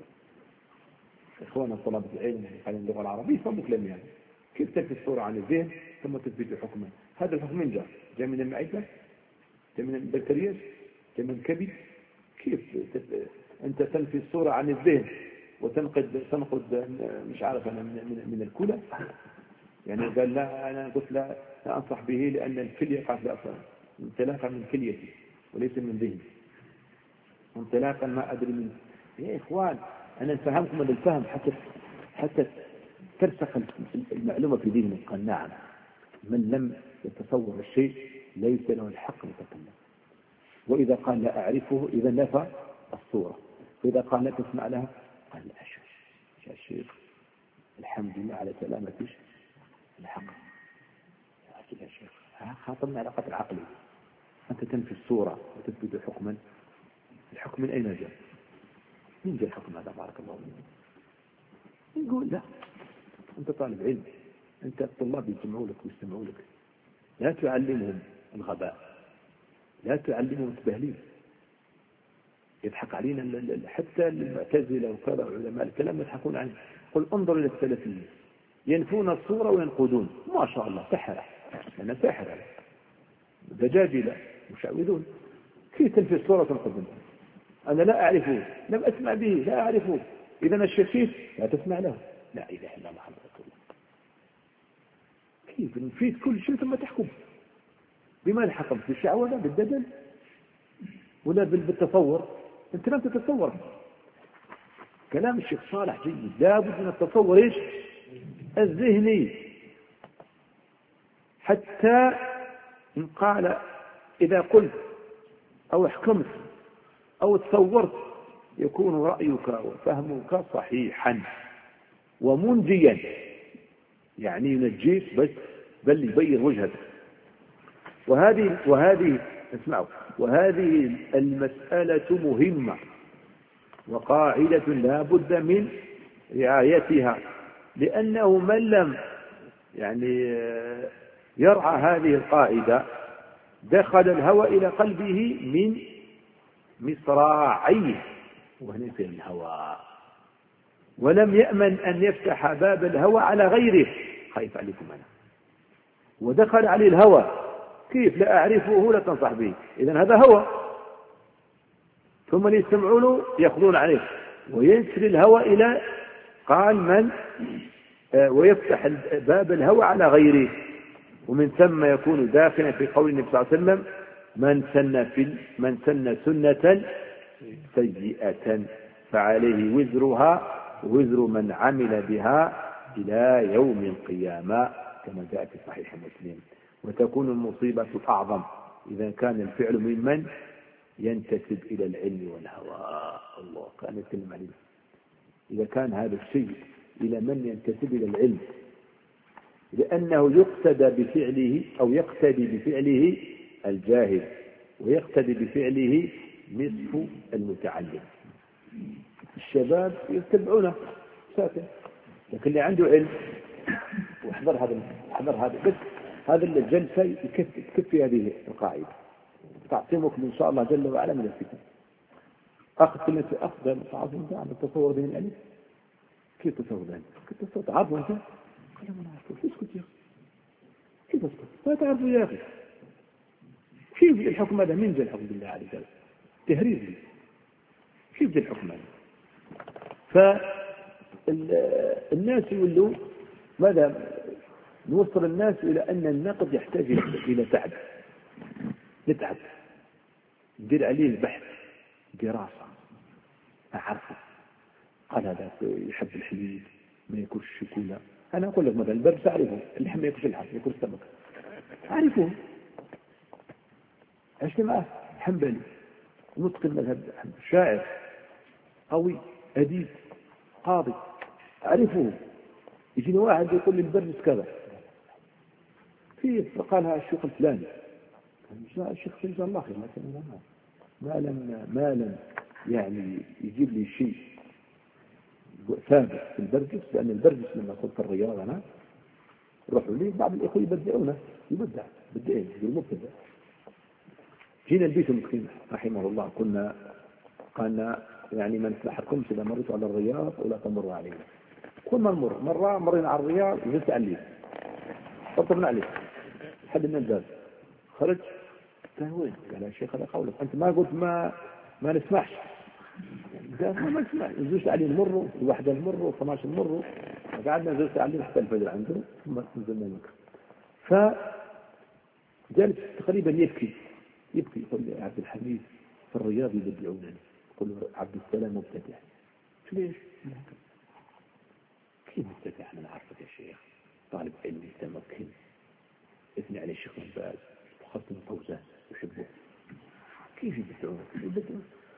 إخوانا طلبة العلم على اللغة العربية فهموا كلام يعني كيف تنفي الصورة عن الذهن ثم تثبت حكما؟ هذا الحكم من جاء؟ جاء من المعدة؟ جاء من البكتيريات؟ جاء من الكبد؟ كيف أنت تنفي الصورة عن الذهن وتنقد تنقد مش عارف أنا من, من الكلى؟ يعني قال لا أنا قلت لا, لا أنصح به لأن الكلية قد أصلا انطلاقا من كليتي وليس من ذهني، انطلاقا ما أدري من. يا إخوان أنا نفهمكم من الفهم حتى حتى ترسخ المعلومة في ذهنك. قال نعم، من لم يتصور الشيء ليس له الحق يتكلم. وإذا قال لا أعرفه إذا نفى الصورة، وإذا قال لا تسمع لها قال لا أشوف يا شيخ الحمد لله على سلامتك الحق يا شيخ خاطبنا على قدر عقلي. أنت تنفي الصورة وتثبت حكما، الحكم من أين جاء؟ من جاء الحكم هذا؟ بارك الله فيك. يقول لا، أنت طالب علم، أنت الطلاب يسمعوا لك ويستمعوا لك، لا تعلمهم الغباء، لا تعلمهم التبهليل. يضحك علينا حتى المعتزلة وكذا علماء الكلام يضحكون عنه. قل انظر إلى السلفيين ينفون الصورة وينقضون، ما شاء الله سحرة، أنا سحرة دجاجلة مشعوذون. كيف تنفي الصورة وتنقضون؟ أنا لا أعرفه، لم أسمع به، لا أعرفه، إذا الشكيك لا تسمع له. لا إله إلا محمد رسول الله. كيف نفيت كل شيء ثم تحكم؟ بما حكمت؟ بالشعوذة، بالدجل، ولا بالتصور؟ أنت لم تتصور. كلام الشيخ صالح جيد، لا بد من التصور إيش؟ الذهني، حتى إن قال إذا قلت أو حكمت أو تصورت يكون رأيك وفهمك صحيحا ومنجيا، يعني ينجيك بس بل يبين وجهتك. وهذه وهذه اسمعوا، وهذه المسألة مهمة وقاعدة لا بد من رعايتها، لأنه من لم يعني يرعى هذه القاعدة دخل الهوى إلى قلبه من مصراعيه وهنا في الهوى، ولم يأمن أن يفتح باب الهوى على غيره. خايف عليكم أنا، ودخل عليه الهوى، كيف لا أعرفه لا تنصح به، إذن هذا هوى. ثم يستمعوا له يأخذون عليه وينسل الهوى إلى قال من آه ويفتح باب الهوى على غيره، ومن ثم يكون داخلا في قول النبي صلى الله عليه وسلم من سن في من سن سنة سيئة فعليه وزرها وزر من عمل بها إلى يوم القيامة كما جاء في صحيح مسلم. وتكون المصيبة أعظم إذا كان الفعل ممن ينتسب إلى العلم والهوى. الله كان يتكلم عليه. إذا كان هذا الشيء إلى من ينتسب إلى العلم، لأنه يقتدى بفعله أو يقتدي بفعله الجاهل ويقتدي بفعله نصف المتعلم. الشباب يتبعونه ساكن، لكن اللي عنده علم واحذر هذا احذر هذا بس هذا الجلسة يكفي هذه القاعدة تعصمك من شاء الله جل وعلا من الفتن. أخذ كلمة أخذ تعرفون عن التصور بين الألف. كيف تصور ذلك؟ كيف تصور تعرفوا أنت؟ قال ما نعرفه. اسكت يا أخي، كيف اسكت؟ ما تعرفوا يا أخي. كيف الحكم هذا؟ من جاء الحكم بالله عليه وسلم؟ تهريج. كيف جاء الحكم هذا؟ فالناس يقولوا ماذا؟ نوصل الناس إلى أن النقد يحتاج إلى تعب، نتعب ندير عليه بحث دراسة أعرفه. قال هذا يحب الحليب ما يأكلش الشوكولا. أنا أقول لك مثلا البرز أعرفه، اللحم ما يأكلش اللحم يأكل السمك أعرفه. عشت معه حنبلي متقن مذهب شاعر قوي أديب قاضي أعرفه. يجيني واحد يقول لي البرز كذا كيف قالها الشيخ الفلاني الشيخ جزاه الله خير، لكن ما لم ما لم يعني يجيب لي شيء ثابت في البرجس، لأن البرجس لما كنت في الرياض أنا روحوا لي بعض الإخوة يبدعونه يبدع بدعين يقول مبتدع. جينا البيت المسكين رحمه الله كنا قالنا يعني ما نسمحكمش إذا مرتوا على الرياض ولا تمروا علينا. كنا نمر مرة مرينا على الرياض وجلت عليه طبطبنا عليه حد من الباب خرج قال وين؟ قال يا شيخ هذا قولك أنت ما قلت ما ما نسمحش. قال ما نسمح. نزلت عليه نمروا الواحدة نمروا وخماش نمروا وقعدنا نزلت عليه حتى الفجر عنده ثم نزلنا نمكر. فجالس تقريبا يبكي يبكي يقول لي عبد الحميد في الرياض يبدعونني. يقول له عبد السلام مبتدع. ليش؟ كيف مبتدع؟ أنا عارفك يا شيخ طالب علمي متمكن اثني عليه الشيخ بن باز وخصم فوزان وشبه. كيف يبدعون؟ يبدعون